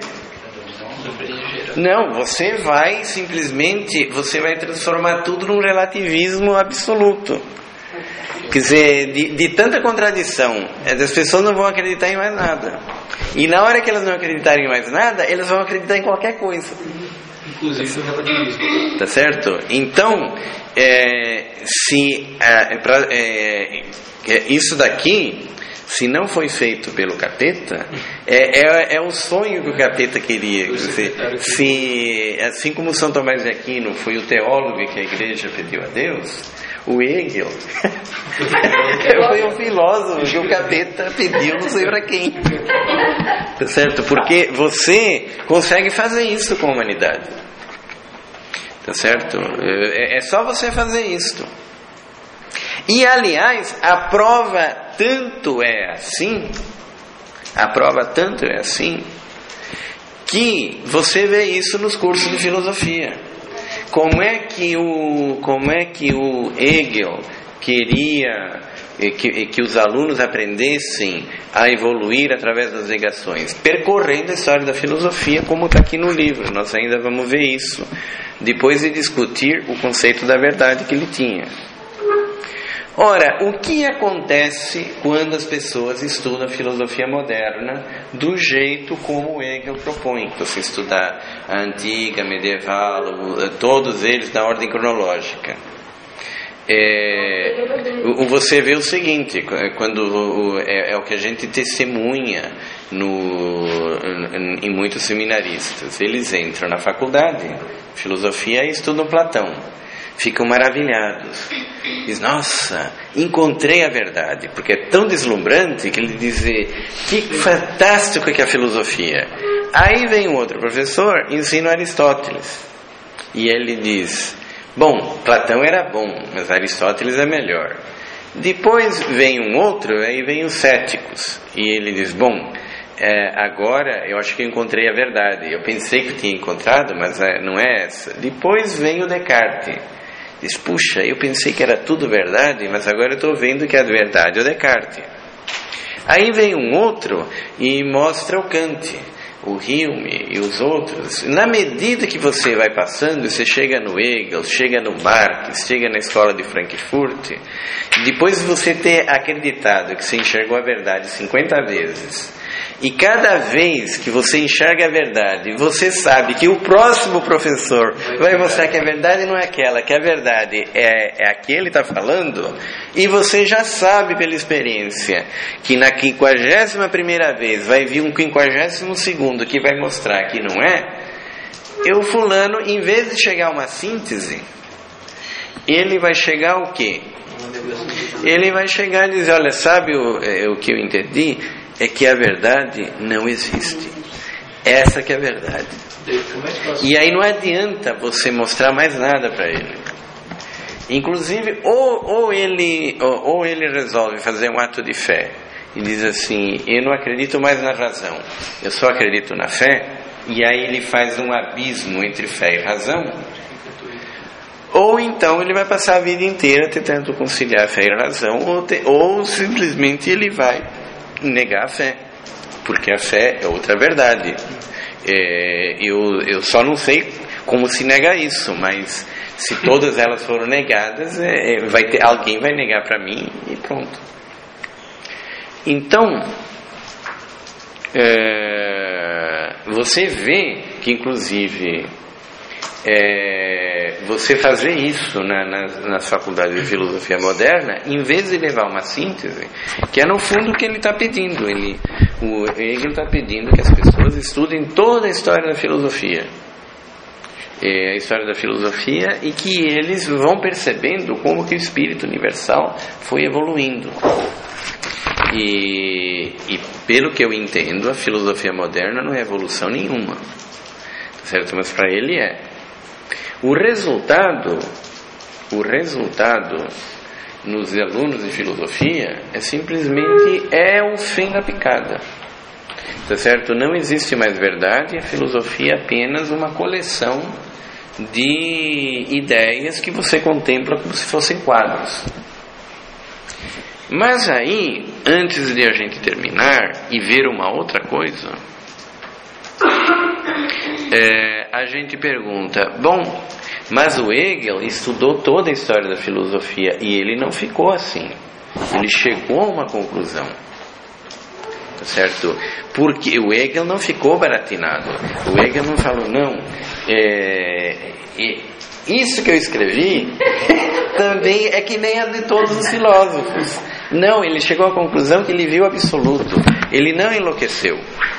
Não, você vai simplesmente, você vai transformar tudo num relativismo absoluto. Quer dizer, de, de tanta contradição, as pessoas não vão acreditar em mais nada. E na hora que elas não acreditarem em mais nada, elas vão acreditar em qualquer coisa. Inclusive no relativismo. Tá certo? Então, é, se é, pra, é, isso daqui, se não foi feito pelo capeta, é, é, é o sonho que o capeta queria. Quer dizer, se, assim como São Tomás de Aquino foi o teólogo que a igreja pediu a Deus, o Hegel foi um filósofo que o capeta pediu não sei para quem. Tá certo? Porque você consegue fazer isso com a humanidade. Tá certo? É, é só você fazer isso. E aliás, a prova tanto é assim, a prova tanto é assim, que você vê isso nos cursos de filosofia. Como é que o, como é que o Hegel queria que, que os alunos aprendessem a evoluir através das negações? Percorrendo a história da filosofia, como está aqui no livro. Nós ainda vamos ver isso, depois de discutir o conceito da verdade que ele tinha. Ora, o que acontece quando as pessoas estudam a filosofia moderna do jeito como Hegel propõe? Você estudar a antiga, medieval, todos eles na ordem cronológica. É, você vê o seguinte, quando é, é o que a gente testemunha no, em muitos seminaristas. Eles entram na faculdade, filosofia, e estudam Platão. Ficam maravilhados. Diz, nossa, encontrei a verdade. Porque é tão deslumbrante que ele diz, que fantástico que é a filosofia. Aí vem um outro professor, ensina Aristóteles. E ele diz, bom, Platão era bom, mas Aristóteles é melhor. Depois vem um outro, aí vem os céticos. E ele diz, bom, é, agora eu acho que eu encontrei a verdade. Eu pensei que eu tinha encontrado, mas é, não é essa. Depois vem o Descartes. Diz, puxa, eu pensei que era tudo verdade, mas agora eu estou vendo que a verdade é o Descartes. Aí vem um outro e mostra o Kant, o Hume e os outros. Na medida que você vai passando, você chega no Hegel, chega no Marx, chega na escola de Frankfurt, depois de você ter acreditado que você enxergou a verdade cinquenta vezes, E cada vez que você enxerga a verdade, você sabe que o próximo professor vai mostrar que a verdade não é aquela, que a verdade é, é a que ele está falando, e você já sabe pela experiência que na quinquagésima primeira vez vai vir um quinquagésimo segundo que vai mostrar que não é, e o fulano, em vez de chegar a uma síntese, ele vai chegar ao quê? Ele vai chegar e dizer, olha, sabe o, é, o que eu entendi? É que a verdade não existe. Essa que é a verdade. E aí não adianta você mostrar mais nada para ele. Inclusive, ou, ou, ele, ou, ou ele resolve fazer um ato de fé e diz assim, eu não acredito mais na razão, eu só acredito na fé, e aí ele faz um abismo entre fé e razão. Ou então ele vai passar a vida inteira tentando conciliar a fé e a razão, ou, te, ou simplesmente ele vai negar a fé, porque a fé é outra verdade. É, eu, eu só não sei como se nega isso, mas se todas elas foram negadas, é, vai ter, alguém vai negar para mim e pronto. Então, é, você vê que inclusive É, você fazer isso na, nas, nas faculdades de filosofia moderna, em vez de levar uma síntese, que é no fundo o que ele está pedindo. Ele, o Hegel está pedindo que as pessoas estudem toda a história da filosofia, é, a história da filosofia, e que eles vão percebendo como que o espírito universal foi evoluindo. E, e pelo que eu entendo, a filosofia moderna não é evolução nenhuma, certo? Mas para ele é. O resultado, o resultado nos alunos de filosofia é simplesmente é o fim da picada, tá certo? Não existe mais verdade, a filosofia é apenas uma coleção de ideias que você contempla como se fossem quadros. Mas aí, antes de a gente terminar e ver uma outra coisa, É, a gente pergunta, bom, mas o Hegel estudou toda a história da filosofia e ele não ficou assim, ele chegou a uma conclusão, tá certo? Porque o Hegel não ficou baratinado, o Hegel não falou, não, é, é, isso que eu escrevi também é que nem a de todos os filósofos. Não, ele chegou à conclusão que ele viu o absoluto, ele não enlouqueceu.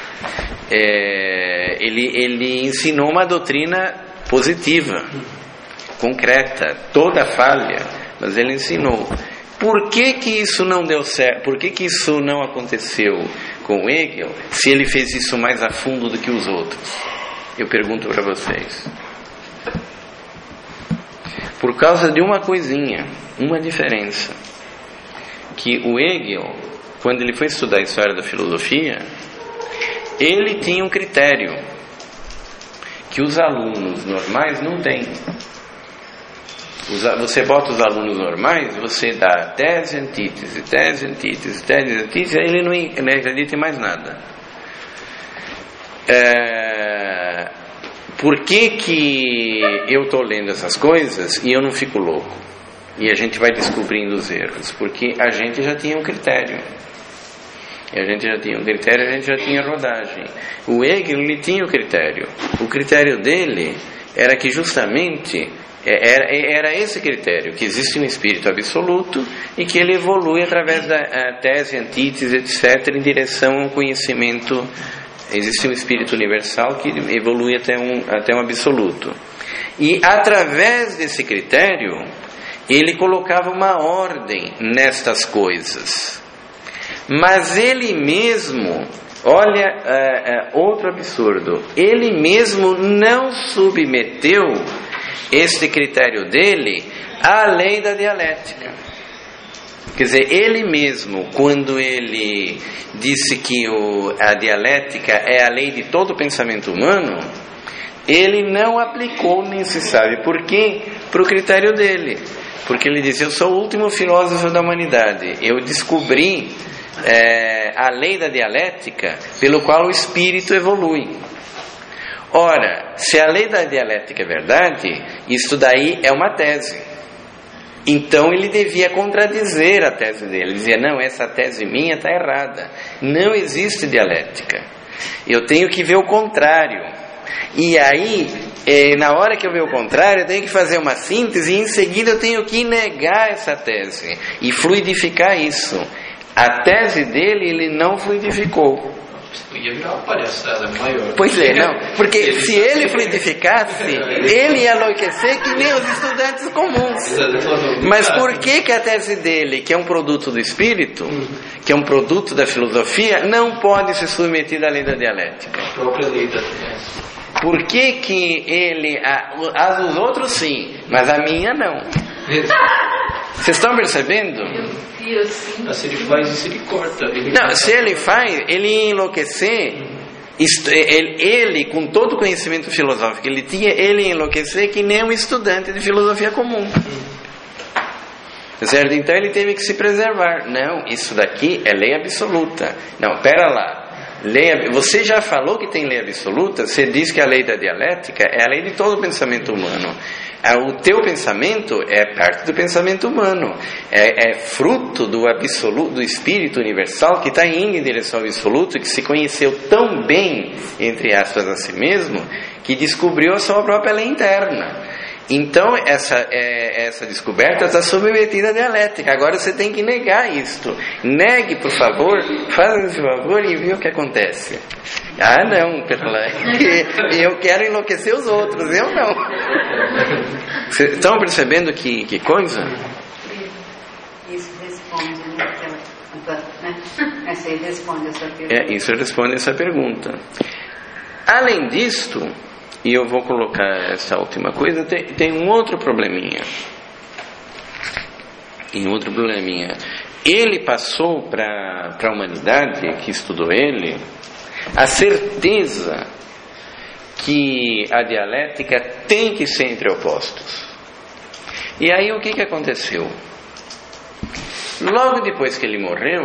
É, ele, ele ensinou uma doutrina positiva, concreta, toda falha, mas ele ensinou. Por que que isso não deu certo? Por que que isso não aconteceu com Hegel, se ele fez isso mais a fundo do que os outros? Eu pergunto para vocês. Por causa de uma coisinha, uma diferença, que o Hegel, quando ele foi estudar a história da filosofia, ele tinha um critério que os alunos normais não têm. Você bota os alunos normais, você dá tese, antítese, tese, antítese, tese, antítese, ele não, não acredita em mais nada. É, por que que eu estou lendo essas coisas e eu não fico louco? E a gente vai descobrindo os erros, porque a gente já tinha um critério. E a gente já tinha um critério, a gente já tinha rodagem. O Hegel, ele tinha o critério. O critério dele era que justamente era, era esse critério, que existe um espírito absoluto e que ele evolui através da tese, antítese, etcétera, em direção a um conhecimento. Existe um espírito universal que evolui até um, até um absoluto. E através desse critério, ele colocava uma ordem nestas coisas. Mas ele mesmo, olha, é, é, outro absurdo, ele mesmo não submeteu este critério dele à lei da dialética. Quer dizer, ele mesmo, quando ele disse que o, a dialética é a lei de todo o pensamento humano, ele não aplicou, nem se sabe por quê, para o critério dele. Porque ele disse, eu sou o último filósofo da humanidade, eu descobri É, a lei da dialética pelo qual o espírito evolui. Ora, se a lei da dialética é verdade, isso daí é uma tese. Então ele devia contradizer a tese dele. Ele dizia, não, essa tese minha está errada. Não existe dialética. Eu tenho que ver o contrário. E aí, eh, na hora que eu ver o contrário, eu tenho que fazer uma síntese e em seguida eu tenho que negar essa tese e fluidificar isso. A tese dele, ele não fluidificou. Ia virar uma palhaçada maior. Pois é, não. Porque ele se ele fluidificasse, ele ia enlouquecer que nem os estudantes comuns. Mas por que que a tese dele, que é um produto do espírito, que é um produto da filosofia, não pode ser submetida à lei da dialética? A própria lei da dialética. Por que que ele... As dos outros sim, mas a minha não. Vocês estão percebendo? Mas se ele faz isso, ele corta. Ele não, corta. Se ele faz, ele ia enlouquecer. Ele, ele, com todo o conhecimento filosófico que ele tinha, ele ia enlouquecer que nem um estudante de filosofia comum. Certo? Então ele teve que se preservar. Não, isso daqui é lei absoluta. Não, pera lá. Lei, você já falou que tem lei absoluta? Você diz que a lei da dialética é a lei de todo o pensamento humano. O teu pensamento é parte do pensamento humano. É, é fruto do absoluto, do espírito universal que está indo em direção ao absoluto, que se conheceu tão bem, entre aspas, a si mesmo, que descobriu a sua própria lei interna. Então essa, é, essa descoberta está submetida à dialética. Agora você tem que negar isto. Negue, por favor, faça esse favor e vê o que acontece. Ah não, pela... eu quero enlouquecer os outros, eu não. Vocês estão percebendo que, que coisa? Isso responde, né? Essa aí responde essa pergunta. É, isso responde essa pergunta. Além disto, e eu vou colocar essa última coisa, tem, tem um outro probleminha. Tem outro probleminha. Ele passou para a humanidade, que estudou ele, a certeza que a dialética tem que ser entre opostos. E aí o que, que aconteceu? Logo depois que ele morreu,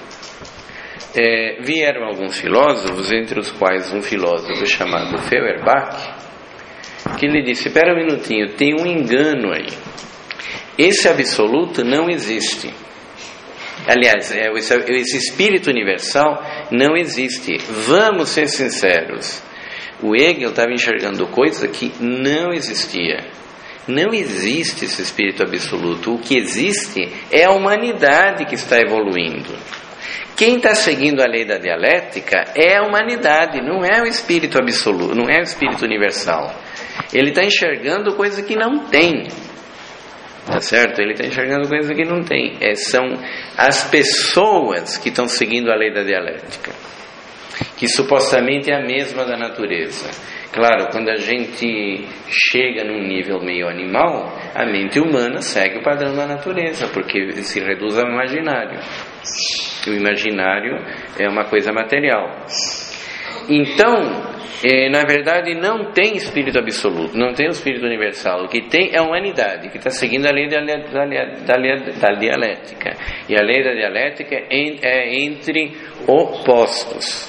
É, vieram alguns filósofos, entre os quais um filósofo chamado Feuerbach, que lhe disse, espera um minutinho, tem um engano aí, esse absoluto não existe. Aliás, esse, esse espírito universal não existe. Vamos ser sinceros, o Hegel estava enxergando coisa que não existia. Não existe esse espírito absoluto. O que existe é a humanidade que está evoluindo. Quem está seguindo a lei da dialética é a humanidade, não é o espírito absoluto, não é o espírito universal. Ele está enxergando coisa que não tem, tá certo? Ele está enxergando coisa que não tem. É, são as pessoas que estão seguindo a lei da dialética, que supostamente é a mesma da natureza. Claro, quando a gente chega num nível meio animal, a mente humana segue o padrão da natureza, porque se reduz ao imaginário. O imaginário é uma coisa material. Então, eh, na verdade, não tem espírito absoluto, não tem o espírito universal. O que tem é a humanidade, que está seguindo a lei da, da, da, da dialética. E a lei da dialética é entre opostos.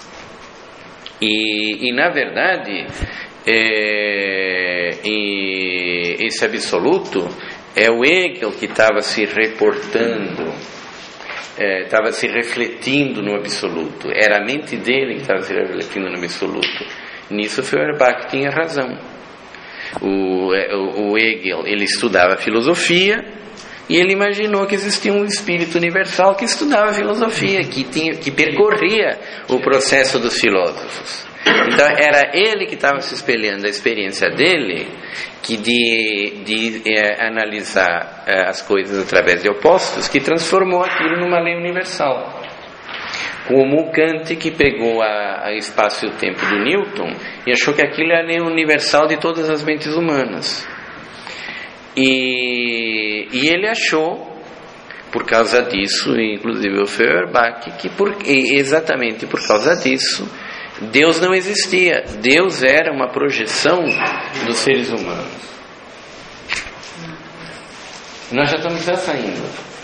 E, e na verdade, é, e esse absoluto é o Hegel que estava se reportando, estava é, se refletindo no absoluto. Era a mente dele que estava se refletindo no absoluto. Nisso Feuerbach tinha razão. O, o, o Hegel, ele estudava filosofia e ele imaginou que existia um espírito universal que estudava filosofia, que, tinha, que percorria o processo dos filósofos. Então era ele que estava se espelhando a experiência dele, que de, de é, analisar é, as coisas através de opostos, que transformou aquilo numa lei universal. Como o Kant, que pegou a, a espaço e o tempo do Newton e achou que aquilo era a lei universal de todas as mentes humanas. E, e ele achou, por causa disso, inclusive o Feuerbach, que por, exatamente por causa disso, Deus não existia. Deus era uma projeção dos seres humanos. Nós já estamos já saindo.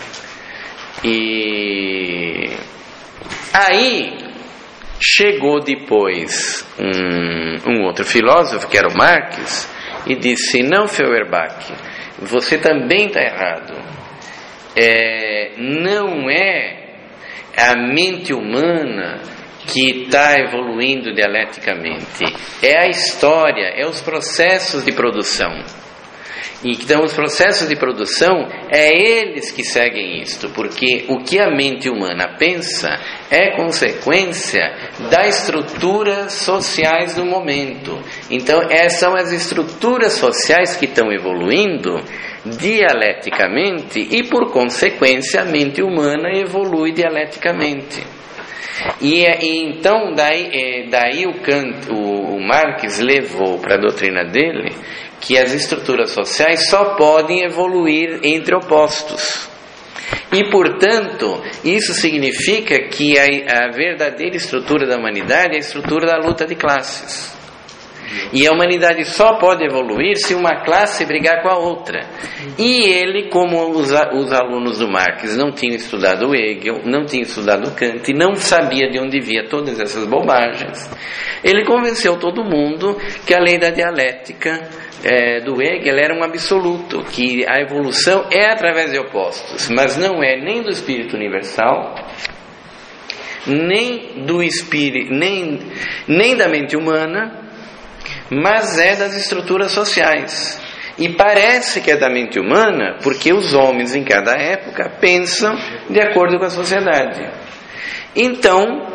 E aí chegou depois um, um outro filósofo, que era o Marx, e disse, não, Feuerbach, você também está errado. É, não é a mente humana que está evoluindo dialeticamente, é a história, é os processos de produção. Então os processos de produção é eles que seguem isto, porque o que a mente humana pensa é consequência das estruturas sociais do momento. Então essas são as estruturas sociais que estão evoluindo dialeticamente e por consequência a mente humana evolui dialeticamente. E, e então daí, é, daí o, Kant, o, o Marx levou para a doutrina dele que as estruturas sociais só podem evoluir entre opostos. E, portanto, isso significa que a, a verdadeira estrutura da humanidade é a estrutura da luta de classes. E a humanidade só pode evoluir se uma classe brigar com a outra. E ele, como os, os alunos do Marx não tinham estudado Hegel, não tinham estudado Kant, não sabia de onde via todas essas bobagens, ele convenceu todo mundo que a lei da dialética é, do Hegel era um absoluto, que a evolução é através de opostos, mas não é nem do espírito universal, nem do espírito, nem, nem da mente humana, mas é das estruturas sociais. E parece que é da mente humana porque os homens em cada época pensam de acordo com a sociedade. Então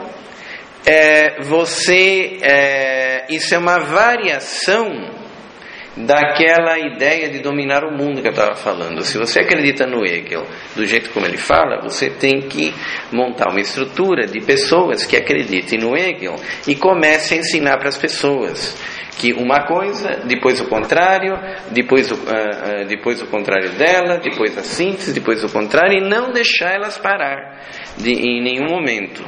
é, você é, isso é uma variação daquela ideia de dominar o mundo que eu estava falando. Se você acredita no Hegel do jeito como ele fala, você tem que montar uma estrutura de pessoas que acreditem no Hegel e comece a ensinar para as pessoas que uma coisa, depois o contrário, depois o, uh, uh, depois o contrário dela, depois a síntese, depois o contrário, e não deixar elas parar de, em nenhum momento.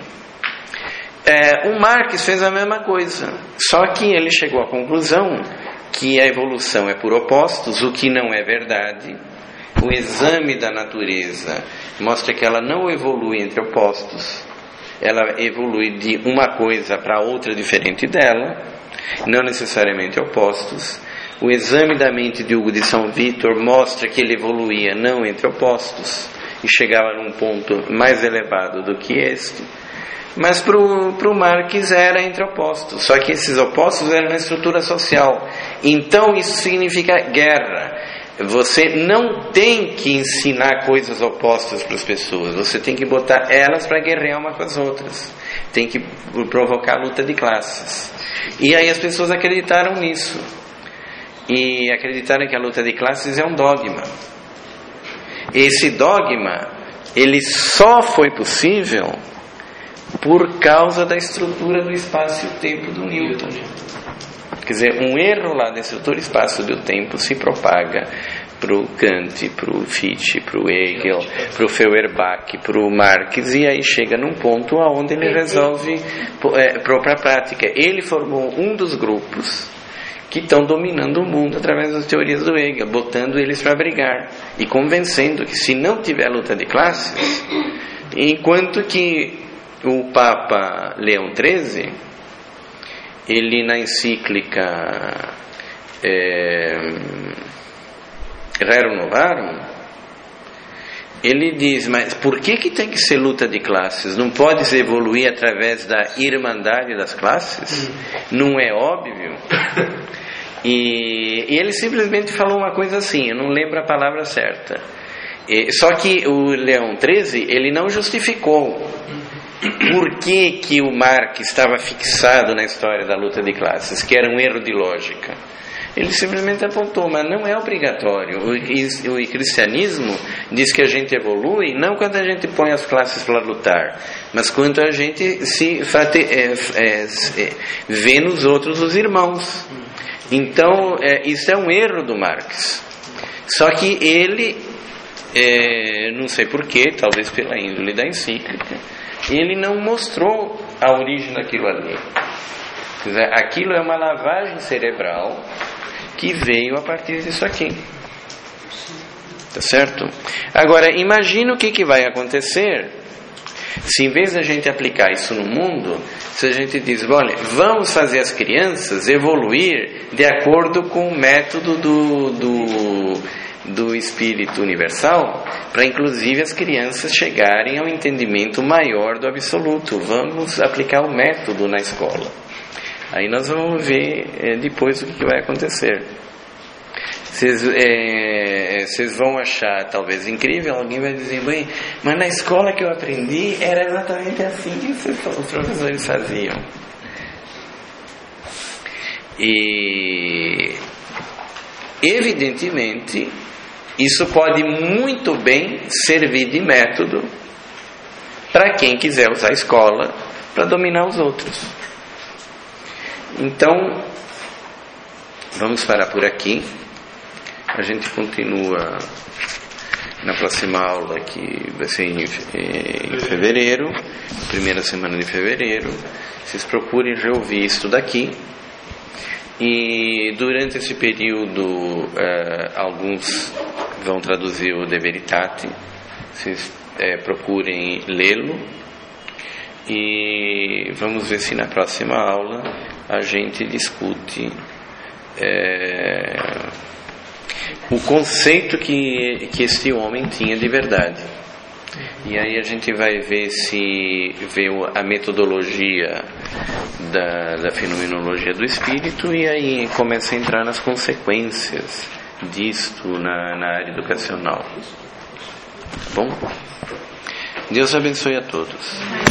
É, o Marx fez a mesma coisa, só que ele chegou à conclusão que a evolução é por opostos, o que não é verdade. O exame da natureza mostra que ela não evolui entre opostos, ela evolui de uma coisa para outra diferente dela, não necessariamente opostos. O exame da mente de Hugo de São Vítor mostra que ele evoluía não entre opostos e chegava num ponto mais elevado do que este, mas para o Marx era entre opostos, só que esses opostos eram na estrutura social. Então isso significa guerra. Você não tem que ensinar coisas opostas para as pessoas, você tem que botar elas para guerrear uma com as outras, tem que provocar luta de classes. E aí as pessoas acreditaram nisso, e acreditaram que a luta de classes é um dogma. Esse dogma, ele só foi possível por causa da estrutura do espaço e o tempo do Newton. Quer dizer, um erro lá da estrutura do espaço e do tempo se propaga para o Kant, para o Fichte, para o Hegel, para o Feuerbach, para o Marx, e aí chega num ponto onde ele resolve é, própria prática. Ele formou um dos grupos que estão dominando o mundo através das teorias do Hegel, botando eles para brigar e convencendo que se não tiver luta de classes, enquanto que o Papa Leão treze, ele na encíclica é, Rerum Novarum, ele diz, mas por que que tem que ser luta de classes? Não pode se evoluir através da irmandade das classes? Não é óbvio? E, e ele simplesmente falou uma coisa assim, eu não lembro a palavra certa. E, só que o Leão treze, ele não justificou por que que o Marx estava fixado na história da luta de classes, que era um erro de lógica. Ele simplesmente apontou, mas não é obrigatório. O, o cristianismo diz que a gente evolui não quando a gente põe as classes para lutar, mas quando a gente se fate, é, é, é, vê nos outros os irmãos. Então é, isso é um erro do Marx. Só que ele, é, não sei porquê, talvez pela índole da encíclica, ele não mostrou a origem daquilo ali. Quer dizer, aquilo é uma lavagem cerebral que veio a partir disso aqui. Tá certo? Agora, imagina o que, que vai acontecer se, em vez da gente aplicar isso no mundo, se a gente diz, olha, vamos fazer as crianças evoluir de acordo com o método do, do, do Espírito Universal, para inclusive as crianças chegarem ao entendimento maior do absoluto. Vamos aplicar o método na escola. Aí nós vamos ver é, depois o que, que vai acontecer. Vocês é, vocês vão achar talvez incrível, alguém vai dizer, bem, mas na escola que eu aprendi era exatamente assim que os professores faziam. E evidentemente isso pode muito bem servir de método para quem quiser usar a escola para dominar os outros. Então, vamos parar por aqui. A gente continua na próxima aula, que vai ser em, em fevereiro, primeira semana de fevereiro. Vocês procurem já ouvir isso daqui. E durante esse período, eh, alguns vão traduzir o De Veritate. Vocês eh, procurem lê-lo. E vamos ver se na próxima aula a gente discute eh, o conceito que, que este homem tinha de verdade. E aí a gente vai ver se vê a metodologia da, da fenomenologia do espírito, e aí começa a entrar nas consequências disto na, na área educacional. Bom? Deus abençoe a todos.